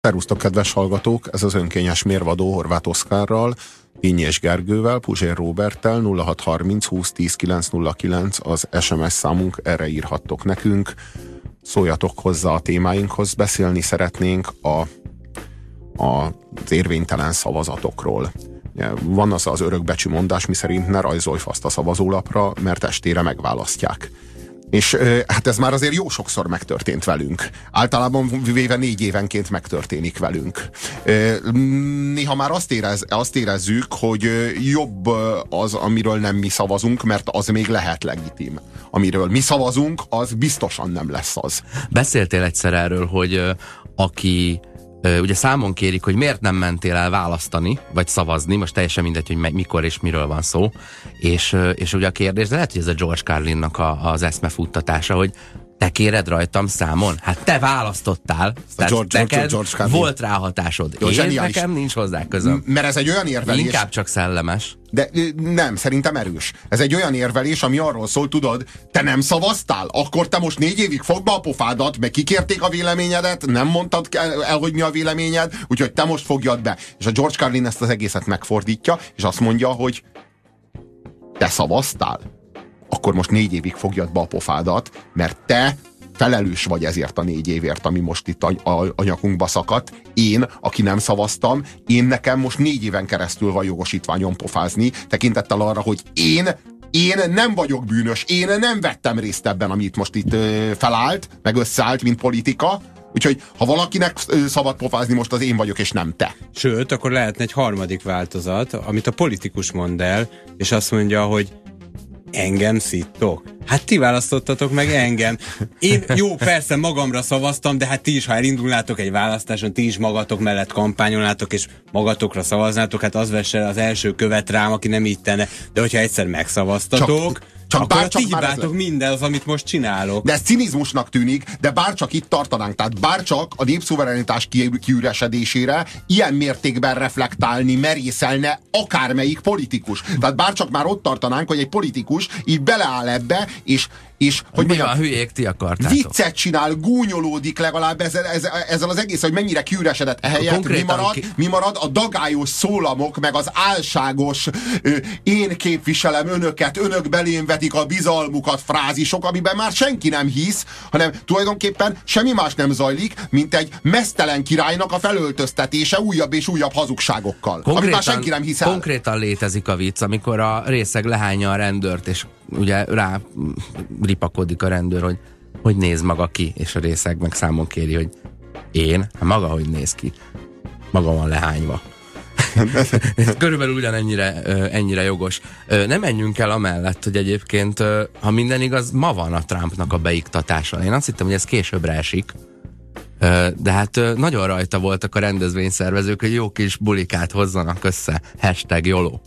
Szervusztok, kedves hallgatók! Ez az önkényes mérvadó Horváth Oszkárral, Ínyi és Gergővel, Puzsér Róberttel. 0630 20 10 909 az SMS számunk, erre írhattok nekünk. Szóljatok hozzá a témáinkhoz, beszélni szeretnénk az érvénytelen szavazatokról. Van az örökbecsű mondás, miszerint ne rajzolj faszt a szavazólapra, mert estére megválasztják. És hát ez már azért jó sokszor megtörtént velünk. Általában véve 4 évenként megtörténik velünk. Néha már azt érezzük, hogy jobb az, amiről nem mi szavazunk, mert az még lehet legitim. Amiről mi szavazunk, az biztosan nem lesz az. Beszéltél egyszer erről, hogy aki ugye számon kérik, hogy miért nem mentél el választani, vagy szavazni, most teljesen mindegy, hogy mikor és miről van szó, és ugye a kérdés, de lehet, hogy ez a George Carlinnak az eszmefuttatása, hogy te kéred rajtam számon? Hát te választottál, neked volt ráhatásod. Jó, én nekem nincs hozzá közöm. Mert ez egy olyan érvelés... Inkább csak szellemes. De nem, szerintem erős. Ez egy olyan érvelés, ami arról szól, tudod, te nem szavaztál? Akkor te most 4 évig fogd be a pofádat, meg kikérték a véleményedet, nem mondtad el, hogy mi a véleményed, úgyhogy te most fogjad be. És a George Carlin ezt az egészet megfordítja, és azt mondja, hogy te szavaztál? Akkor most 4 évig fogjad be a pofádat, mert te felelős vagy ezért a 4 évért, ami most itt a nyakunkba szakadt. Én, aki nem szavaztam, nekem most 4 éven keresztül van jogosítványom pofázni, tekintettel arra, hogy én nem vagyok bűnös, én nem vettem részt ebben, amit most itt felállt, meg összeállt, mint politika. Úgyhogy ha valakinek szabad pofázni, most az én vagyok, és nem te. Sőt, akkor lehetne egy harmadik változat, amit a politikus mond el, és azt mondja, hogy engem szittok? Hát ti választottatok meg engem. Én jó, persze magamra szavaztam, de hát ti is, ha elindulnátok egy választáson, ti is magatok mellett kampányolnátok, és magatokra szavaznátok, hát az vesse az első követ rám, aki nem így tenne. De hogyha egyszer megszavaztatok, akkor ti hibátok minden az, amit most csinálok. De ez cinizmusnak tűnik, de bárcsak itt tartanánk, tehát bárcsak a népszuverenitás kiüresedésére ilyen mértékben reflektálni merészelne akármelyik politikus. Tehát bárcsak már ott tartanánk, hogy egy politikus így beleáll ebbe, és hogy mi a hülyék ti akartátok? Viccet csinál, gúnyolódik legalább ezzel az egész, hogy mennyire kiüresedett. Ehelyett mi marad? A dagályos szólamok, meg az álságos én képviselem önöket, önök belém vetik a bizalmukat frázisok, amiben már senki nem hisz, hanem tulajdonképpen semmi más nem zajlik, mint egy meztelen királynak a felöltöztetése újabb és újabb hazugságokkal. Amit már senki nem hisz el. Konkrétan létezik a vicc, amikor a részeg lehányja a rendőrt, és ugye rá ripakodik a rendőr, hogy néz maga ki, és a részeg meg számon kéri, hogy én? Hát maga hogy néz ki? Maga van lehányva. Körülbelül ennyire jogos. Nem menjünk el amellett, hogy egyébként, ha minden igaz, ma van a Trumpnak a beiktatása. Én azt hittem, hogy ez későbbre esik, de hát nagyon rajta voltak a rendezvényszervezők, hogy jó kis bulikát hozzanak össze. #YOLO.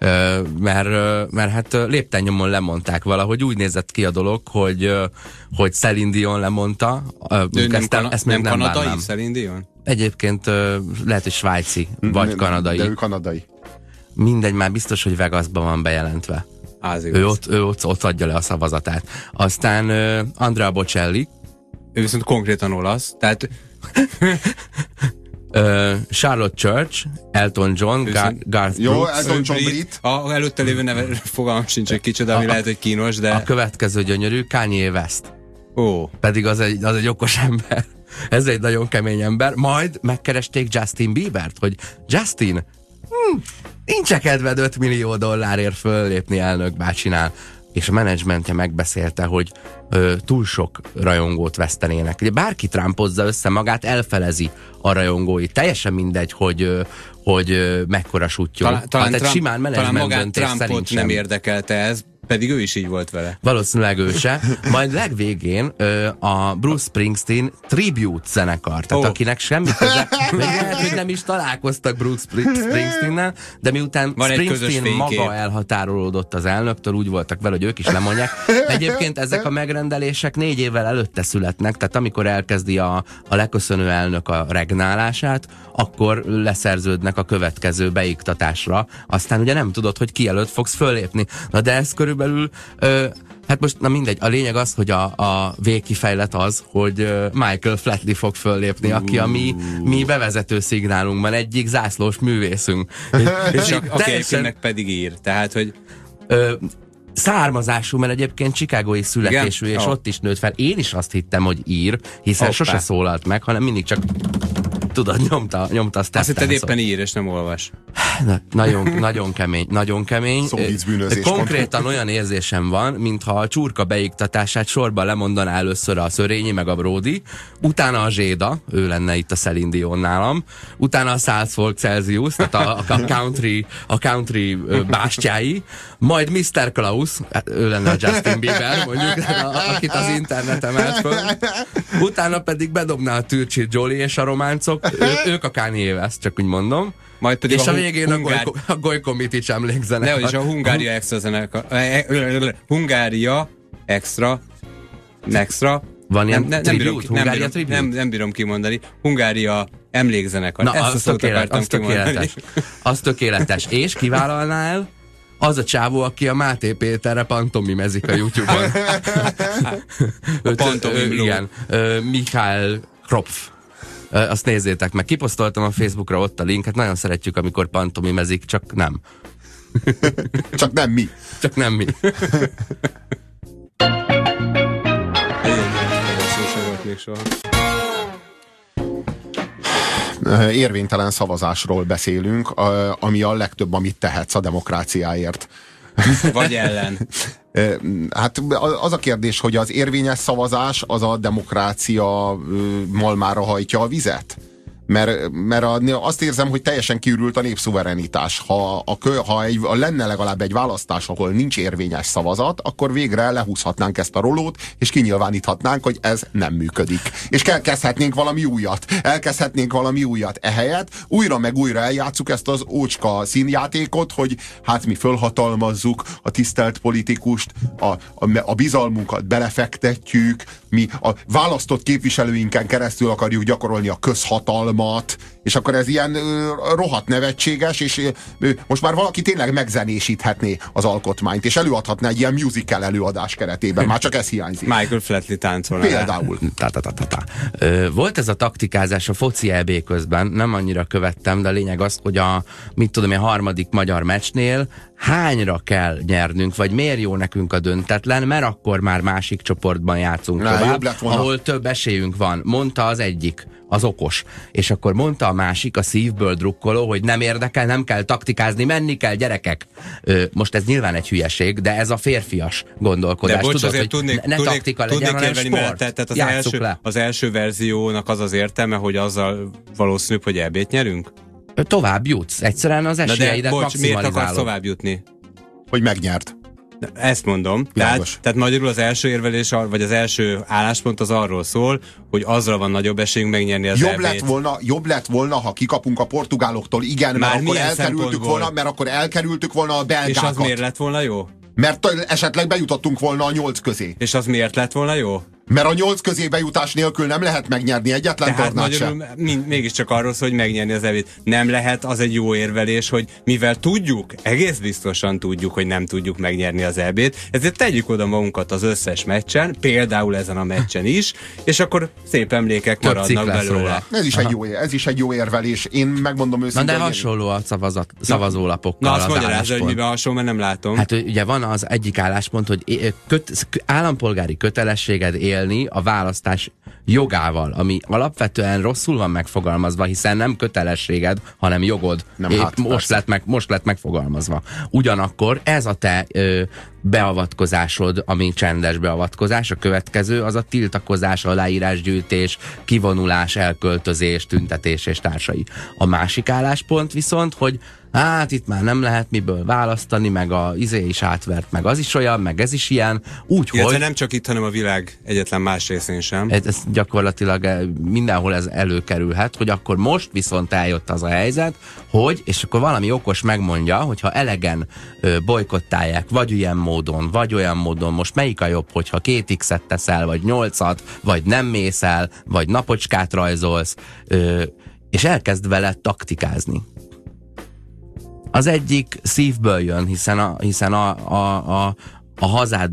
Mert hát léptennyomon lemondták valahogy. Úgy nézett ki a dolog, hogy Celine Dion lemondta. Ezt nem kanadai Celine Dion? Egyébként lehet, hogy svájci, vagy kanadai. De ő kanadai. Mindegy, már biztos, hogy Vegasban van bejelentve. Ő ott adja le a szavazatát. Aztán Andrea Bocelli. Ő viszont konkrétan olasz, tehát... Charlotte Church, Elton John, Garth Jó, Brooks. Elton John brit. A előtte lévő neve fogalmam sincs, hogy kicsoda, ami lehet, hogy kínos, de... A következő gyönyörű, Kanye West. Pedig az egy okos ember. Ez egy nagyon kemény ember. Majd megkeresték Justin Biebert, hogy Justin, nincs kedved $5 millió föllépni elnök bácsinál. És a menedzsmentje megbeszélte, hogy túl sok rajongót vesztenének. Ugye bárki Trumpozza össze magát, elfelezi a rajongóit. Teljesen mindegy, hogy mekkora sutyó. Talán simán menedzsment döntés Trumpot nem érdekelte ez, pedig ő is így volt vele. Valószínűleg ő se. Majd legvégén a Bruce Springsteen tribute zenekar, tehát akinek semmi köze, még lehet, hogy nem is találkoztak Bruce Springsteennel, de miután Springsteen maga elhatárolódott az elnöktől, úgy voltak vele, hogy ők is lemondják. Egyébként ezek a megrendelések 4 évvel előtte születnek, tehát amikor elkezdi a leköszönő elnök a regnálását, akkor leszerződnek a következő beiktatásra. Aztán ugye nem tudod, hogy ki előtt fogsz fölépni. Na de ez körülbelül körülbelül. Hát most, na mindegy, a lényeg az, hogy a végkifejlet az, hogy Michael Flatley fog föllépni, aki a mi bevezető szignálunkban egyik zászlós művészünk. És aki meg pedig ír, tehát, hogy... Származású, mert egyébként chicagói születésű, és ott is nőtt fel. Én is azt hittem, hogy ír, hiszen sose szólalt meg, hanem mindig csak tudod, nyomta a step. Azt hitted éppen ír, és nem olvas. Nagyon kemény. Konkrétan olyan érzésem van, mintha a csurka beiktatását sorban lemondaná először a Szörényi meg a Brody, utána a Zséda, ő lenne itt a Celine Dion nálam, utána a 100 volt Celsius, tehát a country bástyái, majd Mr. Klaus, ő lenne a Justin Bieber, mondjuk, akit az internet emelt föl, utána pedig bedobná a Türcsit Jolie és a románcok, ők a Kanye West, csak úgy mondom. Majd pedig és a végén a Gojko Mitic emlékzenek. És a Hungária Extra zenekar. Hungária Extra. Van ilyen tribute? Nem bírom kimondani. Hungária emlékzenekar. Na, az tökéletes. És kivállalná el az a csávó, aki a Máté Péterre pantomimezik a YouTube-on. Igen. Michael Kropf. Azt nézzétek meg. Kiposztoltam a Facebookra ott a linket. Nagyon szeretjük, amikor pantomimezik, csak nem. Csak nem mi. Csak nem mi. Érvénytelen szavazásról beszélünk, ami a legtöbb, amit tehetsz a demokráciáért. Vagy ellen. Hát az a kérdés, hogy az érvényes szavazás az a demokrácia malmára hajtja a vizet? Mert azt érzem, hogy teljesen kiürült a népszuverenitás. Ha lenne legalább egy választás, ahol nincs érvényes szavazat, akkor végre lehúzhatnánk ezt a rolót, és kinyilváníthatnánk, hogy ez nem működik. És elkezdhetnénk valami újat. Ehelyett újra meg újra eljátszuk ezt az ócska színjátékot, hogy hát mi fölhatalmazzuk a tisztelt politikust, a bizalmunkat belefektetjük, mi a választott képviselőinken keresztül akarjuk gyakorolni a közhatalmat, és akkor ez ilyen rohadt nevetséges, és most már valaki tényleg megzenésíthetné az alkotmányt, és előadhatná egy ilyen musical előadás keretében. Már csak ez hiányzik. Michael Flatley táncolna. Például. Volt ez a taktikázás a foci EB közben, nem annyira követtem, de a lényeg az, hogy a harmadik magyar meccsnél hányra kell nyernünk, vagy miért jó nekünk a döntetlen, mert akkor már másik csoportban játszunk tovább, ahol több esélyünk van. Mondta az egyik, az okos. És akkor mondta a másik, a szívből drukkoló, hogy nem érdekel, nem kell taktikázni, menni kell, gyerekek. Most ez nyilván egy hülyeség, de ez a férfias gondolkodás. De bocs, tudod, azért hogy ne taktika legyen, hanem sport. Tehát az első verziónak az értelme, hogy azzal valószínűbb, hogy EB-t nyerünk? Tovább jutsz. Egyszerűen az esélyeidet maximalizálod. Miért akarsz tovább jutni? Hogy megnyert. Ezt mondom. Tehát magyarul az első érvelés, vagy az első álláspont az arról szól, hogy azra van nagyobb esélyünk megnyerni az EB-t. Jobb lett volna, ha kikapunk a portugáloktól, igen, mert akkor elkerültük volna a belgákat. És az miért lett volna jó? Mert esetleg bejutottunk volna a 8 közé. És az miért lett volna jó? Mert a 8 közé bejutás nélkül nem lehet megnyerni egyetlen tornát sem. Mégiscsak arról szól, hogy megnyerni az EB-t. Nem lehet az egy jó érvelés, hogy mivel tudjuk, egész biztosan tudjuk, hogy nem tudjuk megnyerni az EB-t, ezért tegyük oda magunkat az összes meccsen, például ezen a meccsen is, és akkor szép emlékek maradnak belőle. Ez is egy jó érvelés. Én megmondom őszintén. Na de hasonló a szavazólapokkal. Na azt magyarázza, hogy miben hasonló, mert nem látom. Hát ugye van az egyik álláspont, hogy állampolgári kötelességed élni a választás jogával, ami alapvetően rosszul van megfogalmazva, hiszen nem kötelességed, hanem jogod. Most lett megfogalmazva. Ugyanakkor ez a te beavatkozásod, ami csendes beavatkozás, a következő az a tiltakozás, aláírásgyűjtés, kivonulás, elköltözés, tüntetés és társai. A másik álláspont viszont, hogy hát itt már nem lehet miből választani, meg a izé is átvert, meg az is olyan, meg ez is ilyen, úgyhogy... nem csak itt, hanem a világ egyetlen más részén sem. Ez gyakorlatilag mindenhol ez előkerülhet, hogy akkor most viszont eljött az a helyzet, hogy, és akkor valami okos megmondja, hogyha elegen bojkottálják, vagy ilyen módon, vagy olyan módon, most melyik a jobb, hogyha 2x-et teszel, vagy 8-at, vagy nem mész el, vagy napocskát rajzolsz, és elkezd vele taktikázni. Az egyik szívből jön, hiszen a hazád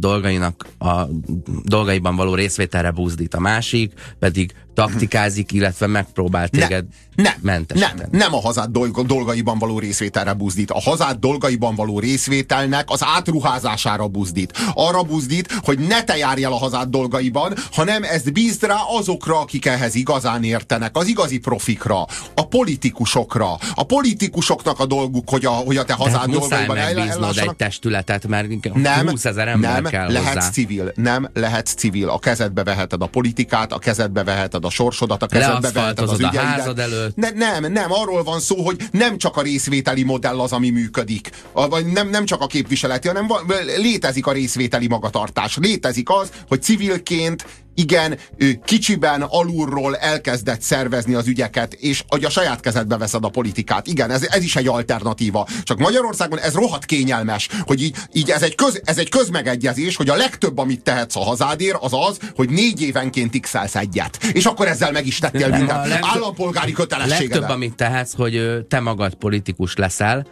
dolgaiban való részvételre buzdít, a másik pedig taktikázik, illetve megpróbál téged mentesíteni. Nem a hazád dolgaiban való részvételre buzdít. A hazád dolgaiban való részvételnek az átruházására buzdít. Arra buzdít, hogy ne te járj el a hazád dolgaiban, hanem ezt bízd rá azokra, akik ehhez igazán értenek, az igazi profikra, a politikusokra. A politikusoknak a dolguk, hogy a te hazád dolgaiban megbíznod egy testületet, mert 20 000 ember kell lehetsz hozzá. civil. Nem lehetsz civil. A kezedbe veheted a politikát, a kezedbe veheted a sorsodat, a kezedbe veheted az ügyeidet. A házad előtt. Nem, arról van szó, hogy nem csak a részvételi modell az, ami működik. Vagy nem csak a képviseleti, hanem létezik a részvételi magatartás. Létezik az, hogy civilként igen, kicsiben, alulról elkezdett szervezni az ügyeket, és hogy a saját kezedbe veszed a politikát. Igen, ez is egy alternatíva. Csak Magyarországon ez rohadt kényelmes, hogy így ez egy közmegegyezés, hogy a legtöbb, amit tehetsz a hazádért, az az, hogy 4 évenként x-elsz egyet. És akkor ezzel meg is tettél minden állampolgári kötelességedet. Legtöbb, amit tehetsz, hogy te magad politikus leszel,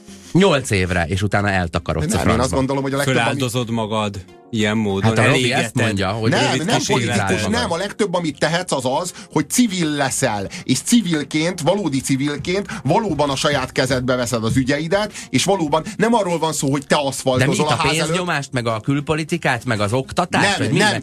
8 évre, és utána eltakarodsz a francba. Én azt gondolom, hogy a legtöbb, föláldozod magad ilyen módon. Hát a Robi ezt mondja, hogy nem politikus, nem. A legtöbb, amit tehetsz, az az, hogy civil leszel. És civilként, valódi civilként valóban a saját kezedbe veszed az ügyeidet, és valóban nem arról van szó, hogy te aszfaltozol a ház előtt. De mit, a pénznyomást, meg a külpolitikát, meg az oktatást? Nem,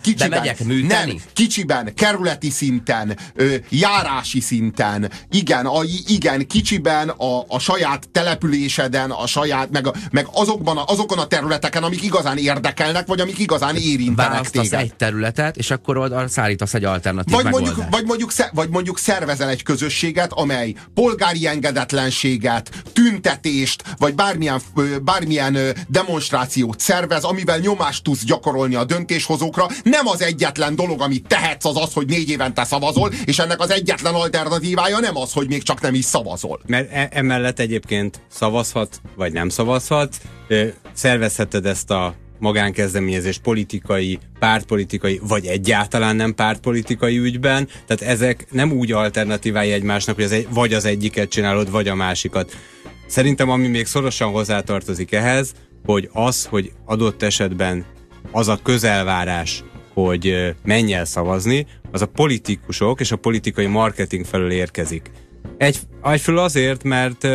kicsiben, kerületi szinten, járási szinten, igen, kicsiben a saját településeden, a saját, meg azokon a területeken, amik igazán érdekelnek, vagy amik igazán érintenek választasz téged. egy területet, és akkor oda szállítasz egy alternatív megoldást. Vagy mondjuk szervezel egy közösséget, amely polgári engedetlenséget, tüntetést, vagy bármilyen demonstrációt szervez, amivel nyomást tudsz gyakorolni a döntéshozókra. Nem az egyetlen dolog, amit tehetsz, az, hogy 4 évente szavazol, és ennek az egyetlen alternatívája nem az, hogy még csak nem is szavazol. Mert emellett egyébként szavazhat, vagy nem szavazhat, szervezheted ezt a magánkezdeményezés politikai, pártpolitikai, vagy egyáltalán nem pártpolitikai ügyben, tehát ezek nem úgy alternatívái egymásnak, hogy vagy az egyiket csinálod, vagy a másikat. Szerintem ami még szorosan hozzátartozik ehhez, hogy hogy adott esetben az a közelvárás, hogy menj el szavazni, az a politikusok és a politikai marketing felől érkezik. Egyfelől azért, mert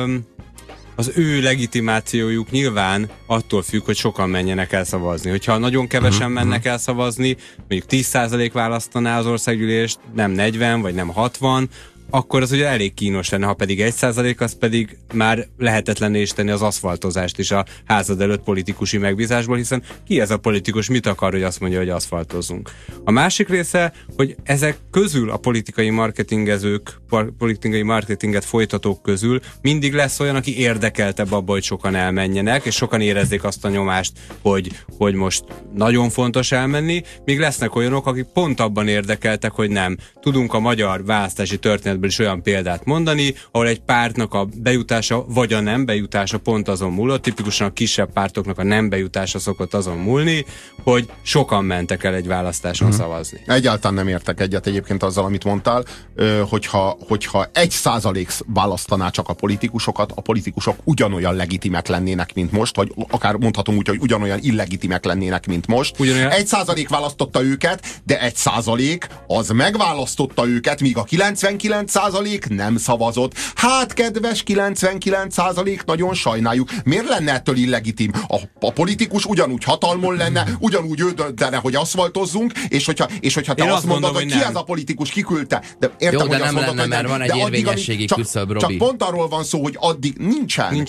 az ő legitimációjuk nyilván attól függ, hogy sokan menjenek el szavazni. Hogyha nagyon kevesen mennek el szavazni, mondjuk 10% választaná az országgyűlést, nem 40 vagy nem 60, akkor az ugye elég kínos lenne, ha pedig 1%, az pedig már lehetetlenné is tenni az aszfaltozást is a házad előtt politikusi megbízásból, hiszen ki ez a politikus, mit akar, hogy azt mondja, hogy aszfaltozunk. A másik része, hogy ezek közül a politikai marketingezők, politikai marketinget folytatók közül mindig lesz olyan, aki érdekeltebb abban, hogy sokan elmenjenek, és sokan érezzék azt a nyomást, hogy most nagyon fontos elmenni, míg lesznek olyanok, akik pont abban érdekeltek, hogy nem. Tudunk a magyar választási történetből is olyan példát mondani, ahol egy pártnak a bejutása vagy a nem bejutása pont azon múlott, tipikusan a kisebb pártoknak a nem bejutása szokott azon múlni, hogy sokan mentek el egy választáson szavazni. Egyáltalán nem értek egyet egyébként azzal, amit mondtál, hogyha 1% választaná csak a politikusokat, a politikusok ugyanolyan legitimek lennének, mint most, vagy akár mondhatom úgy, hogy ugyanolyan illegitimek lennének, mint most. 1% választotta őket, de 1% az megválasztotta őket, míg a 99% nem szavazott. Hát, kedves 99%, nagyon sajnáljuk. Miért lenne ettől illegitim? A politikus ugyanúgy hatalmon lenne, ugyanúgy ő döntene, hogy aszfaltozzunk, és hogyha te azt mondod, hogy ki ez a politikus, kiküldte. De értem, jó, de hogy nem mondod, lenne, mert van egy érvényességi küszöb, Robi. Csak pont arról van szó, hogy addig nincsen.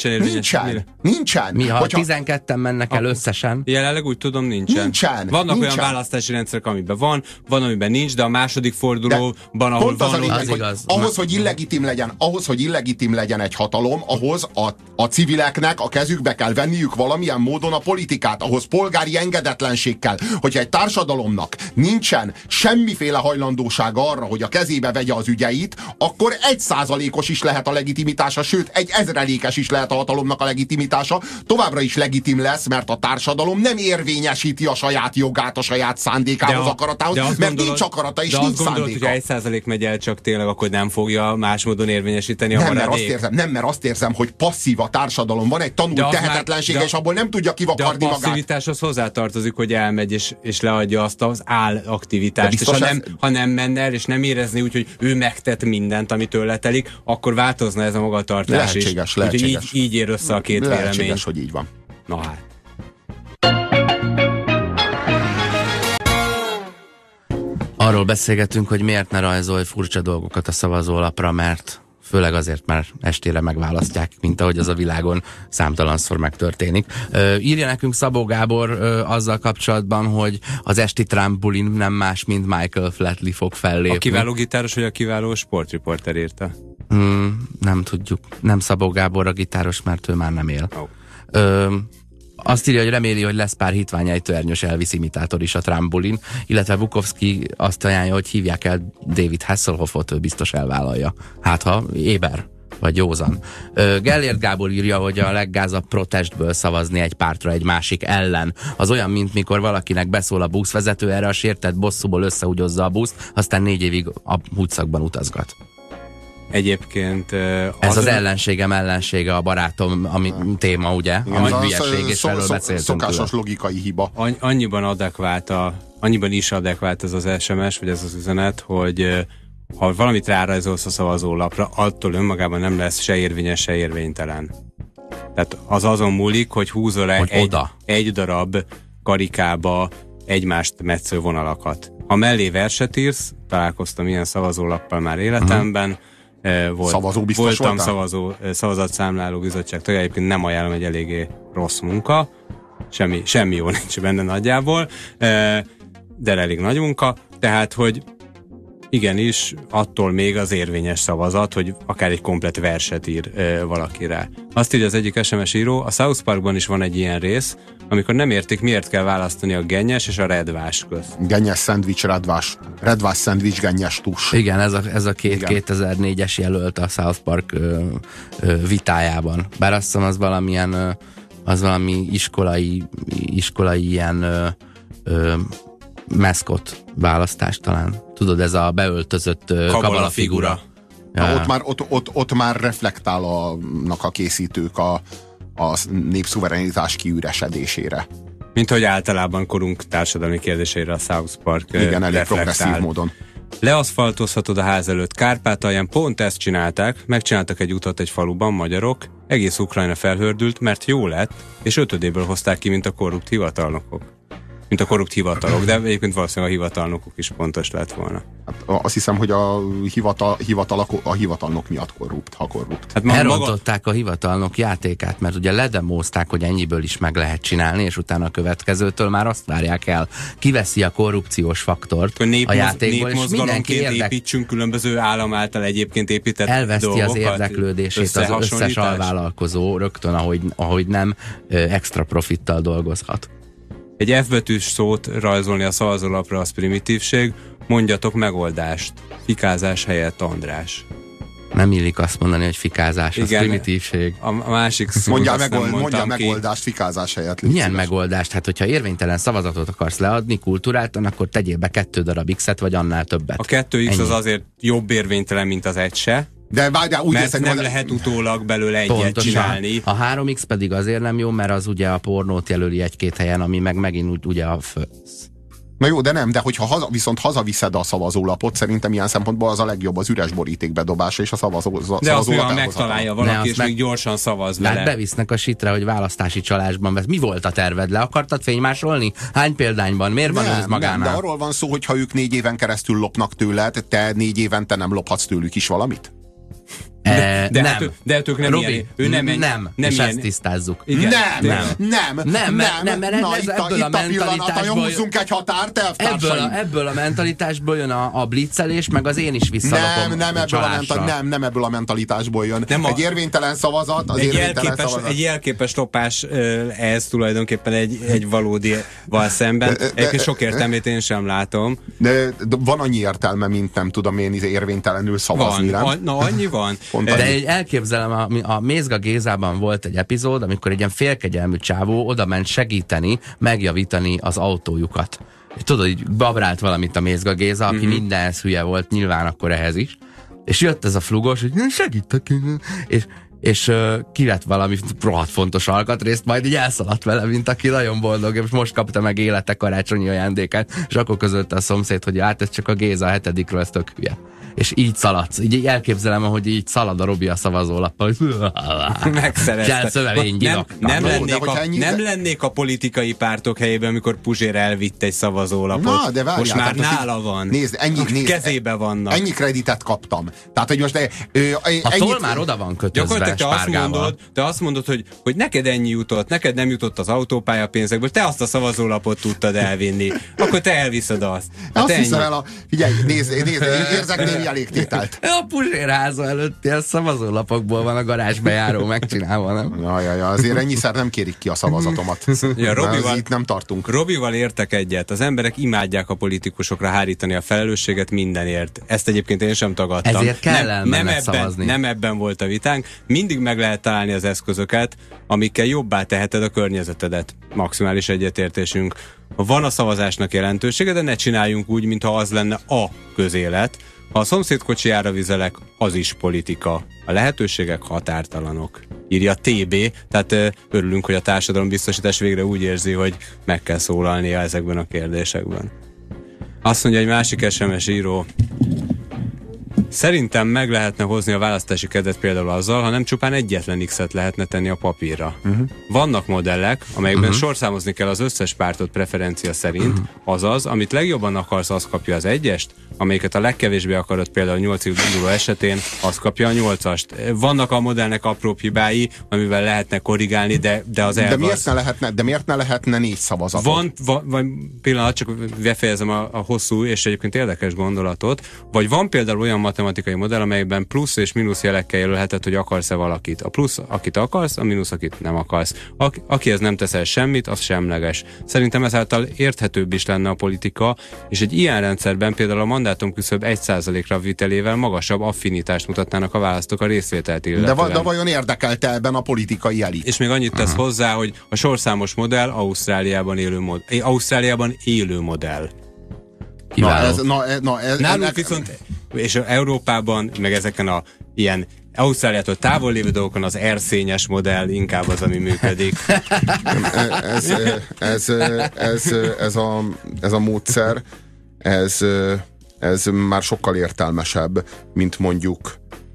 Mi, ha 12-en mennek el összesen? Jelenleg úgy tudom, nincsen. Vannak olyan választási rendszerek, amiben van, amiben nincs, de a második fordulóban, ahol van, az igaz. Ahhoz, hogy illegitim legyen egy hatalom, ahhoz a civileknek a kezükbe kell venniük valamilyen módon a politikát, ahhoz polgári engedetlenség kell. Hogyha egy társadalomnak nincsen semmiféle hajlandósága arra, hogy a kezébe vegye az ügyeit, akkor 1%-os is lehet a legitimitása, sőt, 1000-es is lehet a hatalomnak a legitimitása, továbbra is legitim lesz, mert a társadalom nem érvényesíti a saját jogát, a saját szándékához, akaratához, mert nincs akarata és nincs szándéka. Hogyha 1% megy el csak tényleg, akkor hogy nem fogja más módon érvényesíteni a maradék. Mert azt érzem, hogy passzív a társadalom, van egy tanult tehetetlensége, és abból nem tudja kivakarni magát. De a passzivitáshoz hozzátartozik, hogy elmegy és leadja azt az állaktivitást, és ha nem menne el, és nem érezni úgy, hogy ő megtett mindent, ami tőle telik, akkor változna ez a magatartás is. Lehetséges. Így ér össze a két vélemény. Lehetséges, hogy így van. Na hát. Arról beszélgetünk, hogy miért ne rajzolj furcsa dolgokat a szavazólapra, mert főleg azért, mert estére megválasztják, mint ahogy az a világon számtalanszor megtörténik. Írja nekünk Szabó Gábor azzal kapcsolatban, hogy az esti Trump bulin nem más, mint Michael Flatley fog fellépni. A kiváló gitáros, vagy a kiváló sportriporter írta? Nem tudjuk. Nem Szabó Gábor a gitáros, mert ő már nem él. Oh. Azt írja, hogy reméli, hogy lesz pár hitványejtő ernyős Elvis imitátor is a Trump bulin, illetve Bukowski azt ajánlja, hogy hívják el David Hasselhoffot, ő biztos elvállalja. Hát ha éber vagy józan. Gellért Gábor írja, hogy a leggázabb protestből szavazni egy pártra egy másik ellen. Az olyan, mint mikor valakinek beszól a buszvezető, erre a sértett bosszúból összeúgyozza a buszt, aztán 4 évig a húgyszakban utazgat. Egyébként... Ez az ellenségem ellensége, a barátom, ami téma, ugye? Ami hülyeség, és erről beszéltünk. Szokásos logikai hiba. Annyiban is adekvált ez az SMS, vagy ez az üzenet, hogy ha valamit rárajzolsz a szavazólapra, attól önmagában nem lesz se érvényes, se érvénytelen. Tehát az azon múlik, hogy húzol egy darab karikába egymást metsző vonalakat. Ha mellé verset írsz, találkoztam ilyen szavazólappal már életemben, voltam szavazatszámláló bizottság tagja, egyébként nem ajánlom, egy eléggé rossz munka, semmi jó nincs benne nagyjából, de elég nagy munka, tehát, hogy igenis, attól még az érvényes szavazat, hogy akár egy komplett verset ír valaki rá. Azt írja az egyik SMS író, a South Parkban is van egy ilyen rész, amikor nem értik, miért kell választani a gennyes és a redvás közt. Gennyes szendvics, redvás szendvics, gennyes tus. Igen, ez a két 2004-es jelölt a South Park vitájában. Bár azt hiszem, az valami iskolai ilyen meszkot választás talán. Tudod, ez a beöltözött kabala figura. Ja. Ott már reflektálnak a készítők a népszuverenitás kiüresedésére. Mint hogy általában korunk társadalmi kérdéseire a South Park igen, elég progresszív módon. Leaszfaltozhatod a ház előtt. Kárpátalján pont ezt csinálták, megcsináltak egy utat egy faluban, magyarok, egész Ukrajna felhördült, mert jó lett, és 5-ből hozták ki, mint a korrupt hivatalnokok. Mint a korrupt hivatalok, de egyébként valószínűleg a hivatalnokok is pontos lett volna. Hát azt hiszem, hogy a hivatalnok miatt korrupt, ha korrupt. Hát elrontották a hivatalnok játékát, mert ugye ledemózták, hogy ennyiből is meg lehet csinálni, és utána a következőtől már azt várják el. Kiveszi a korrupciós faktort a játékból, és mindenki építsünk különböző állam által egyébként épített elveszti dolgokat, az érdeklődését az összes alvállalkozó rögtön, ahogy nem extra profittal dolgozhat. Egy F betűs szót rajzolni a szavazólapra az primitívség, mondjatok megoldást. Fikázás helyett András. Nem illik azt mondani, hogy fikázás, az primitívség. A másik szó. Mondja megoldást fikázás helyett. Milyen megoldást? Hát, hogyha érvénytelen szavazatot akarsz leadni kultúráltan, akkor tegyél be 2 darab X-et, vagy annál többet. A 2X az azért jobb érvénytelen, mint az egy se. De úgy mert nem lehet utólag belőle egyet csinálni. A 3X pedig azért nem jó, mert az ugye a pornót jelöli 1-2 helyen, ami meg megint ugye a Na jó, de nem, de hogyha viszont hazaviszed a szavazólapot, szerintem ilyen szempontból az a legjobb, az üres boríték bedobása és a szavazólap. De azt mivel megtalálja valaki, és még gyorsan szavaz vele. Hát bevisznek a sitre, hogy választási csalásban vesz. Mi volt a terved? Le akartad fénymásolni? Hány példányban? Miért van ez magánál? Nem, de arról van szó, hogy ha ők 4 éven keresztül lopnak tőled, te 4 évente nem lophatsz tőlük is valamit? De ők nem Robi, ilyen. Ő nem és ilyen. Ezt tisztázzuk. Igen, nem, mert ebből a mentalitásból húzzunk egy határt, elvtársaim. Ebből a mentalitásból jön a blitzelés, meg az én is visszalopom nem ebből a mentalitásból jön. Egy érvénytelen szavazat, az érvénytelen szavazat. Egy jelképes lopás, ez tulajdonképpen egy valódival szemben. Egyébként sok értelmét én sem látom. De van annyi értelme, mint nem tudom én érvénytelenül szavazni, nem? Annyi van. De elképzelem, a Mézga Gézában volt egy epizód, amikor egy ilyen félkegyelmű csávó oda ment segíteni, megjavítani az autójukat. És tudod, így babrált valamit a Mézga Géza, aki mindenhez hülye volt, nyilván akkor ehhez is. És jött ez a flugos, hogy segítek, és kivett valami rohadt fontos alkatrészt, majd így elszaladt vele, mint aki nagyon boldog, és most kapta meg élete karácsonyi ajándékát, és akkor közölte a szomszéd, hogy hát ez csak a Géza a 7-ről, ez tök hülye. És így szaladsz. Így elképzelem, hogy így szalad a Robi a szavazólappal. Megszerezte. Nem lennék a politikai pártok helyében, amikor Puzsér elvitt egy szavazólapot. Na, de várjál, most már nála van. Nézd, kezébe vannak. Ennyi kreditet kaptam. Tehát, hogy most a toll már oda van kötözve spárgával. Te azt mondod, hogy neked ennyi jutott, neked nem jutott az autópálya pénzekből, te azt a szavazólapot tudtad elvinni. Akkor te elviszed azt. Hát azt hiszem el figyelj, nézd, érzek némi elégtételt. A Puzsér háza előtt ilyen szavazólapokból van a garázsbejáró megcsinálva, nem? Ja, azért ennyiszer nem kérik ki a szavazatomat. Ja, itt nem tartunk. Robival értek egyet. Az emberek imádják a politikusokra hárítani a felelősséget mindenért. Ezt egyébként én sem tagadtam. Ezért kell szavazni. Nem ebben volt a vitánk. Mindig meg lehet találni az eszközöket, amikkel jobbá teheted a környezetedet. Maximális egyetértésünk. Van a szavazásnak jelentősége, de ne csináljunk úgy, mintha az lenne a közélet. Ha a szomszéd kocsijára vizelek, az is politika. A lehetőségek határtalanok. Írja TB, tehát örülünk, hogy a társadalombiztosítás végre úgy érzi, hogy meg kell szólalnia ezekben a kérdésekben. Azt mondja egy másik SMS író, szerintem meg lehetne hozni a választási kedvet például azzal, ha nem csupán egyetlen X-et lehetne tenni a papírra. Vannak modellek, amelyekben sorszámozni kell az összes pártot preferencia szerint, azaz, amit legjobban akarsz, az kapja az 1-est, amelyiket a legkevésbé akarod, például 8 induló esetén, az kapja a 8-ast. Vannak a modellnek apróbb hibái, amivel lehetne korrigálni, de az elv de miért ne lehetne 4 szavazat? Van pillanat, csak befejezem a hosszú és egyébként érdekes gondolatot, vagy van például olyan matematikai modell, amelyben plusz és mínusz jelekkel jelölheted, hogy akarsz-e valakit. A plusz, akit akarsz, a mínusz, akit nem akarsz. Akihez nem teszel semmit, az semleges. Szerintem ezáltal érthetőbb is lenne a politika, és egy ilyen rendszerben például a mandátumküszöb 1%-ra vitelével magasabb affinitást mutatnának a választók a részvételt illetően. De vajon érdekelte ebben a politikai elit? És még annyit tesz hozzá, hogy a sorszámos modell Ausztráliában élő modell. Nálunk viszont, és Európában, meg ezeken a ilyen Ausztráliától távol lévő dolgokon az erszényes modell inkább az, ami működik. Ez a módszer, ez már sokkal értelmesebb, mint mondjuk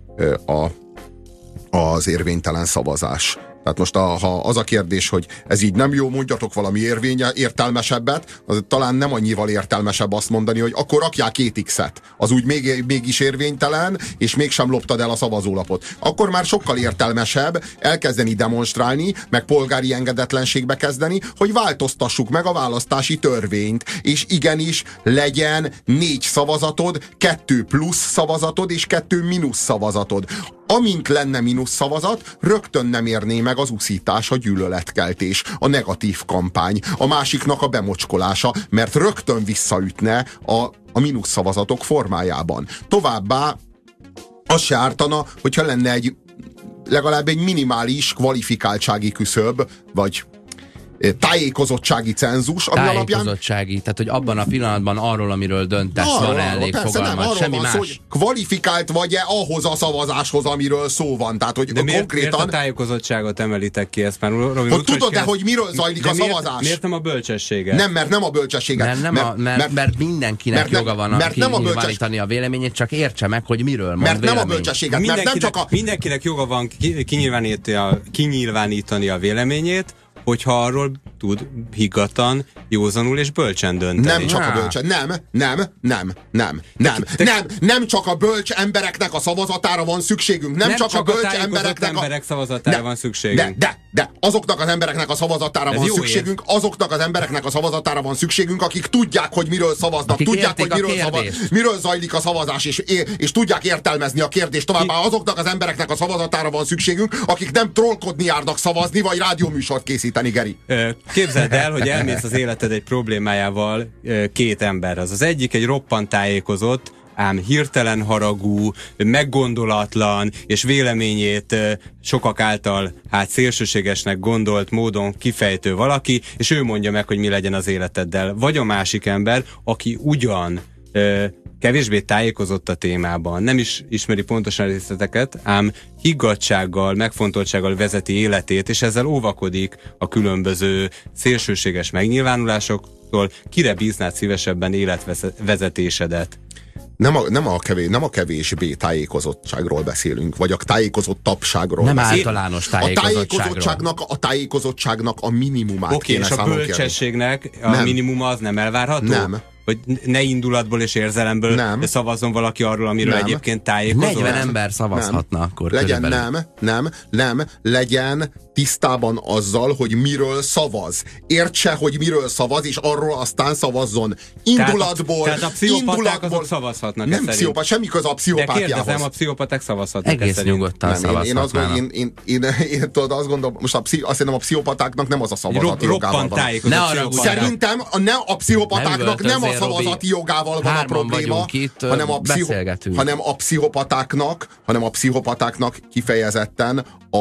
az érvénytelen szavazás. Tehát most ha az a kérdés, hogy ez így nem jó, mondjatok valami értelmesebbet, az talán nem annyival értelmesebb azt mondani, hogy akkor rakják 2X-et. Az úgy mégis érvénytelen, és mégsem loptad el a szavazólapot. Akkor már sokkal értelmesebb elkezdeni demonstrálni, meg polgári engedetlenségbe kezdeni, hogy változtassuk meg a választási törvényt. És igenis legyen 4 szavazatod, 2 plusz szavazatod, és 2 mínusz szavazatod. Amint lenne mínusz szavazat, rögtön nem érné meg az uszítás, a gyűlöletkeltés, a negatív kampány, a másiknak a bemocskolása, mert rögtön visszaütne a mínusz szavazatok formájában. Továbbá az se ártana, hogyha lenne legalább egy minimális kvalifikáltsági küszöb, vagy tájékozottsági cenzus, ami tájékozottsági, tehát hogy abban a pillanatban arról, amiről döntesz, van elég fogalmat, semmi más. Szó, hogy kvalifikált vagy-e ahhoz a szavazáshoz, amiről szó van. Tehát, hogy de konkrétan... miért a tájékozótságot emelitek ki? Ezt már hogy tudod-e, hogy miről zajlik a szavazás? Miért nem a bölcsességet? Nem, mert nem a bölcsességet. Mert mindenkinek joga van kinyilvánítani a véleményét, csak értse meg, hogy miről mond vélemény. Nem a bölcsességet. Mindenkinek joga van kinyilvánítani a véleményét, hogyha arról tud higgadtan, józanul és bölcsen dönteni. Nem csak a bölcs, nem csak a bölcs embereknek a szavazatára van szükségünk. Nem csak a bölcs emberek szavazatára van szükségünk. De azoknak az embereknek a szavazatára van szükségünk, azoknak az embereknek a szavazatára van szükségünk, akik tudják, hogy miről szavaznak, tudják, hogy miről zajlik a szavazás, és tudják értelmezni a kérdést. Továbbá azoknak az embereknek a szavazatára van szükségünk, akik nem trollkodni járnak szavazni, vagy rádióműsort készíteni, Geri. Képzeld el, hogy elmész az életed egy problémájával 2 ember. Az egyik egy roppant tájékozott, ám hirtelen haragú, meggondolatlan, és véleményét sokak által szélsőségesnek gondolt módon kifejtő valaki, és ő mondja meg, hogy mi legyen az életeddel. Vagy a másik ember, aki ugyan kevésbé tájékozott a témában, nem is ismeri pontosan részleteket, ám higgadtsággal, megfontoltsággal vezeti életét, és ezzel óvakodik a különböző szélsőséges megnyilvánulásoktól. Kire bíznád szívesebben életvezetésedet? Nem a kevésbé tájékozottságról beszélünk, vagy a tájékozottabbságról. Nem beszélünk. általános tájékozottságról. A tájékozottságnak a minimumát Oké, és a bölcsességnek a minimuma az nem elvárható? Nem. Hogy ne indulatból és érzelemből szavazzon valaki arról, amiről egyébként tájékozol. 40 ember szavazhatna akkor legyen, körülbelül. nem, legyen tisztában azzal, hogy miről szavaz. Értse, hogy miről szavaz, és arról aztán szavazzon. Indulatból. Tehát a pszichopaták azok szavazhatnak. Nem pszichopat, semmi köze a pszichopátiához. De kérdezem, a pszichopaták szavazhatnak. Egész nyugodtan szavazhatnának. Én azt gondolom, most azt hiszem a pszichopatáknak nem az a szavazati jogával van. Szerintem a pszichopatáknak nem a szavazati jogával van a probléma, hanem a pszichopatáknak kifejezetten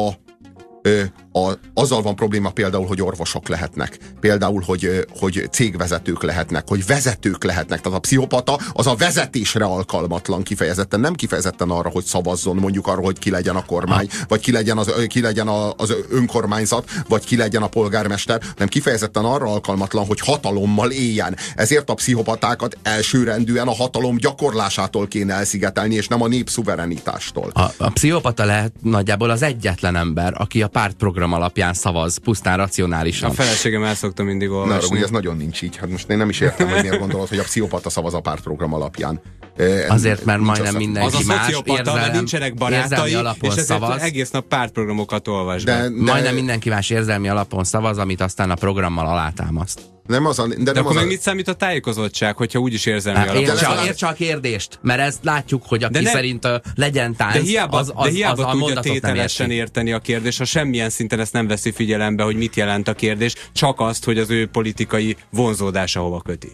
azzal van probléma például, hogy orvosok lehetnek. Például, hogy cégvezetők lehetnek, hogy vezetők lehetnek. Tehát a pszichopata az a vezetésre alkalmatlan kifejezetten, nem kifejezetten arra, hogy szavazzon, mondjuk arra, hogy ki legyen a kormány, vagy ki legyen az önkormányzat, vagy ki legyen a polgármester, nem kifejezetten arra alkalmatlan, hogy hatalommal éljen. Ezért a pszichopatákat elsőrendűen a hatalom gyakorlásától kéne elszigetelni, és nem a népszuverenitástól. A pszichopata lehet nagyjából az egyetlen ember, aki a pártprogram alapján szavaz, pusztán racionálisan. A feleségem el szokta mindig olvasni. Ez nagyon nincs így. Hát most én nem is értem, hogy miért gondolod, hogy a pszichopata szavaz a pártprogram alapján. Azért, mert majdnem mindenki más nincsenek barátai, alapon és szavaz. Egész nap pártprogramokat olvas. Majdnem mindenki más érzelmi alapon szavaz, amit aztán a programmal alátámaszt. De akkor meg mit számít a tájékozottság, hogyha úgyis érzelmi alapon? Értse a kérdést, mert ezt látjuk, hogy aki szerint legyen tánc, de hiába az a tudja tételesen érteni a kérdést, ha semmilyen szinten ezt nem veszi figyelembe, hogy mit jelent a kérdés, csak azt, hogy az ő politikai vonzódása hova köti.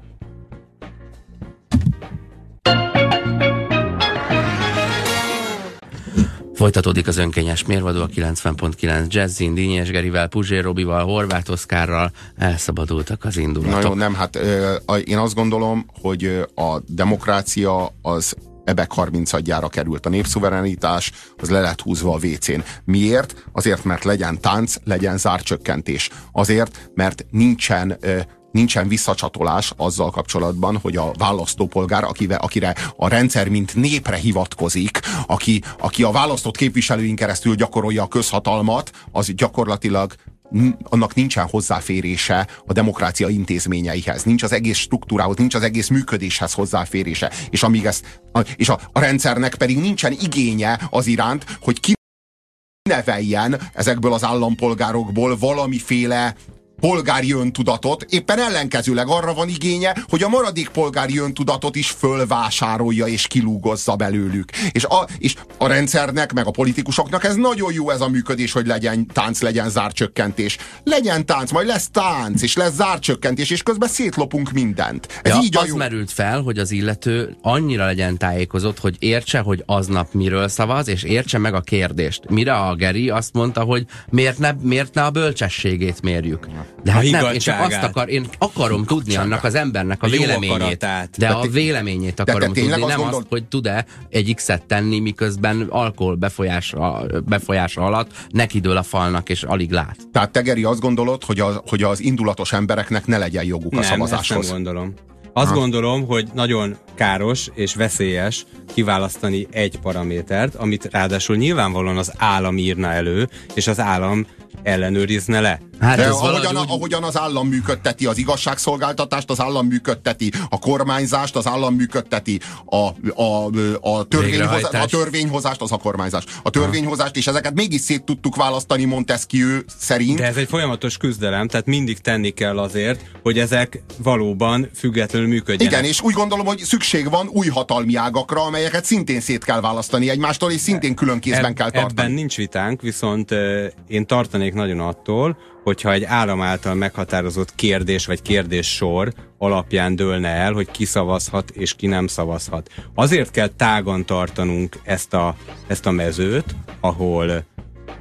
Folytatódik az önkényes mérvadó a 90.9 Jazzin, Dínyes Gerivel, Puzsér Robival, Horváth Oszkárral. Elszabadultak az indulatok. Na jó, nem, hát én azt gondolom, hogy a demokrácia az ebek 30-adjára került. A népszuverenitás az le lett húzva a WC-n. Miért? Azért, mert legyen tánc, legyen zárcsökkentés. Azért, mert nincsen visszacsatolás azzal kapcsolatban, hogy a választópolgár, akire a rendszer mint népre hivatkozik, aki a választott képviselőin keresztül gyakorolja a közhatalmat, az gyakorlatilag annak nincsen hozzáférése a demokrácia intézményeihez, nincs az egész struktúrához, nincs az egész működéshez hozzáférése. És a rendszernek pedig nincsen igénye az iránt, hogy kineveljen ezekből az állampolgárokból valamiféle polgári öntudatot, éppen ellenkezőleg arra van igénye, hogy a maradék polgári öntudatot is fölvásárolja és kilúgozza belőlük. És a rendszernek, meg a politikusoknak ez nagyon jó, ez a működés, hogy legyen tánc, legyen zárcsökkentés. Legyen tánc, majd lesz tánc, és lesz zárcsökkentés, és közben szétlopunk mindent. Ez így az merült fel, hogy az illető annyira legyen tájékozott, hogy értse, hogy aznap miről szavaz, és értse meg a kérdést. Mire a Geri azt mondta, hogy miért ne a bölcsességét mérjük. De hát nem, én akarom tudni annak az embernek a véleményét. De a véleményét akarom tudni, nem azt, hogy tud-e egy X-et tenni, miközben alkohol befolyása alatt nekidől a falnak, és alig lát. Tehát te, Geri, azt gondolod, hogy az indulatos embereknek ne legyen joguk a szavazáshoz? Nem gondolom. Azt gondolom, hogy nagyon káros és veszélyes kiválasztani egy paramétert, amit ráadásul nyilvánvalóan az állam írna elő, és az állam ellenőrizne le. Hát de ahogyan az állam működteti az igazságszolgáltatást, az állam működteti a kormányzást, az állam működteti a törvényhozást, az a kormányzást. A törvényhozást, és ezeket mégis szét tudtuk választani Montesquieu szerint. De ez egy folyamatos küzdelem, tehát mindig tenni kell azért, hogy ezek valóban függetlenül működjenek. Igen, és úgy gondolom, hogy szükség van új hatalmi ágakra, amelyeket szintén szét kell választani egymástól, és szintén külön kézben kell tartani. Ebben nincs vitánk, viszont én tartanék nagyon attól, hogyha egy állam által meghatározott kérdés vagy kérdéssor alapján dőlne el, hogy ki szavazhat és ki nem szavazhat. Azért kell tágan tartanunk ezt a mezőt, ahol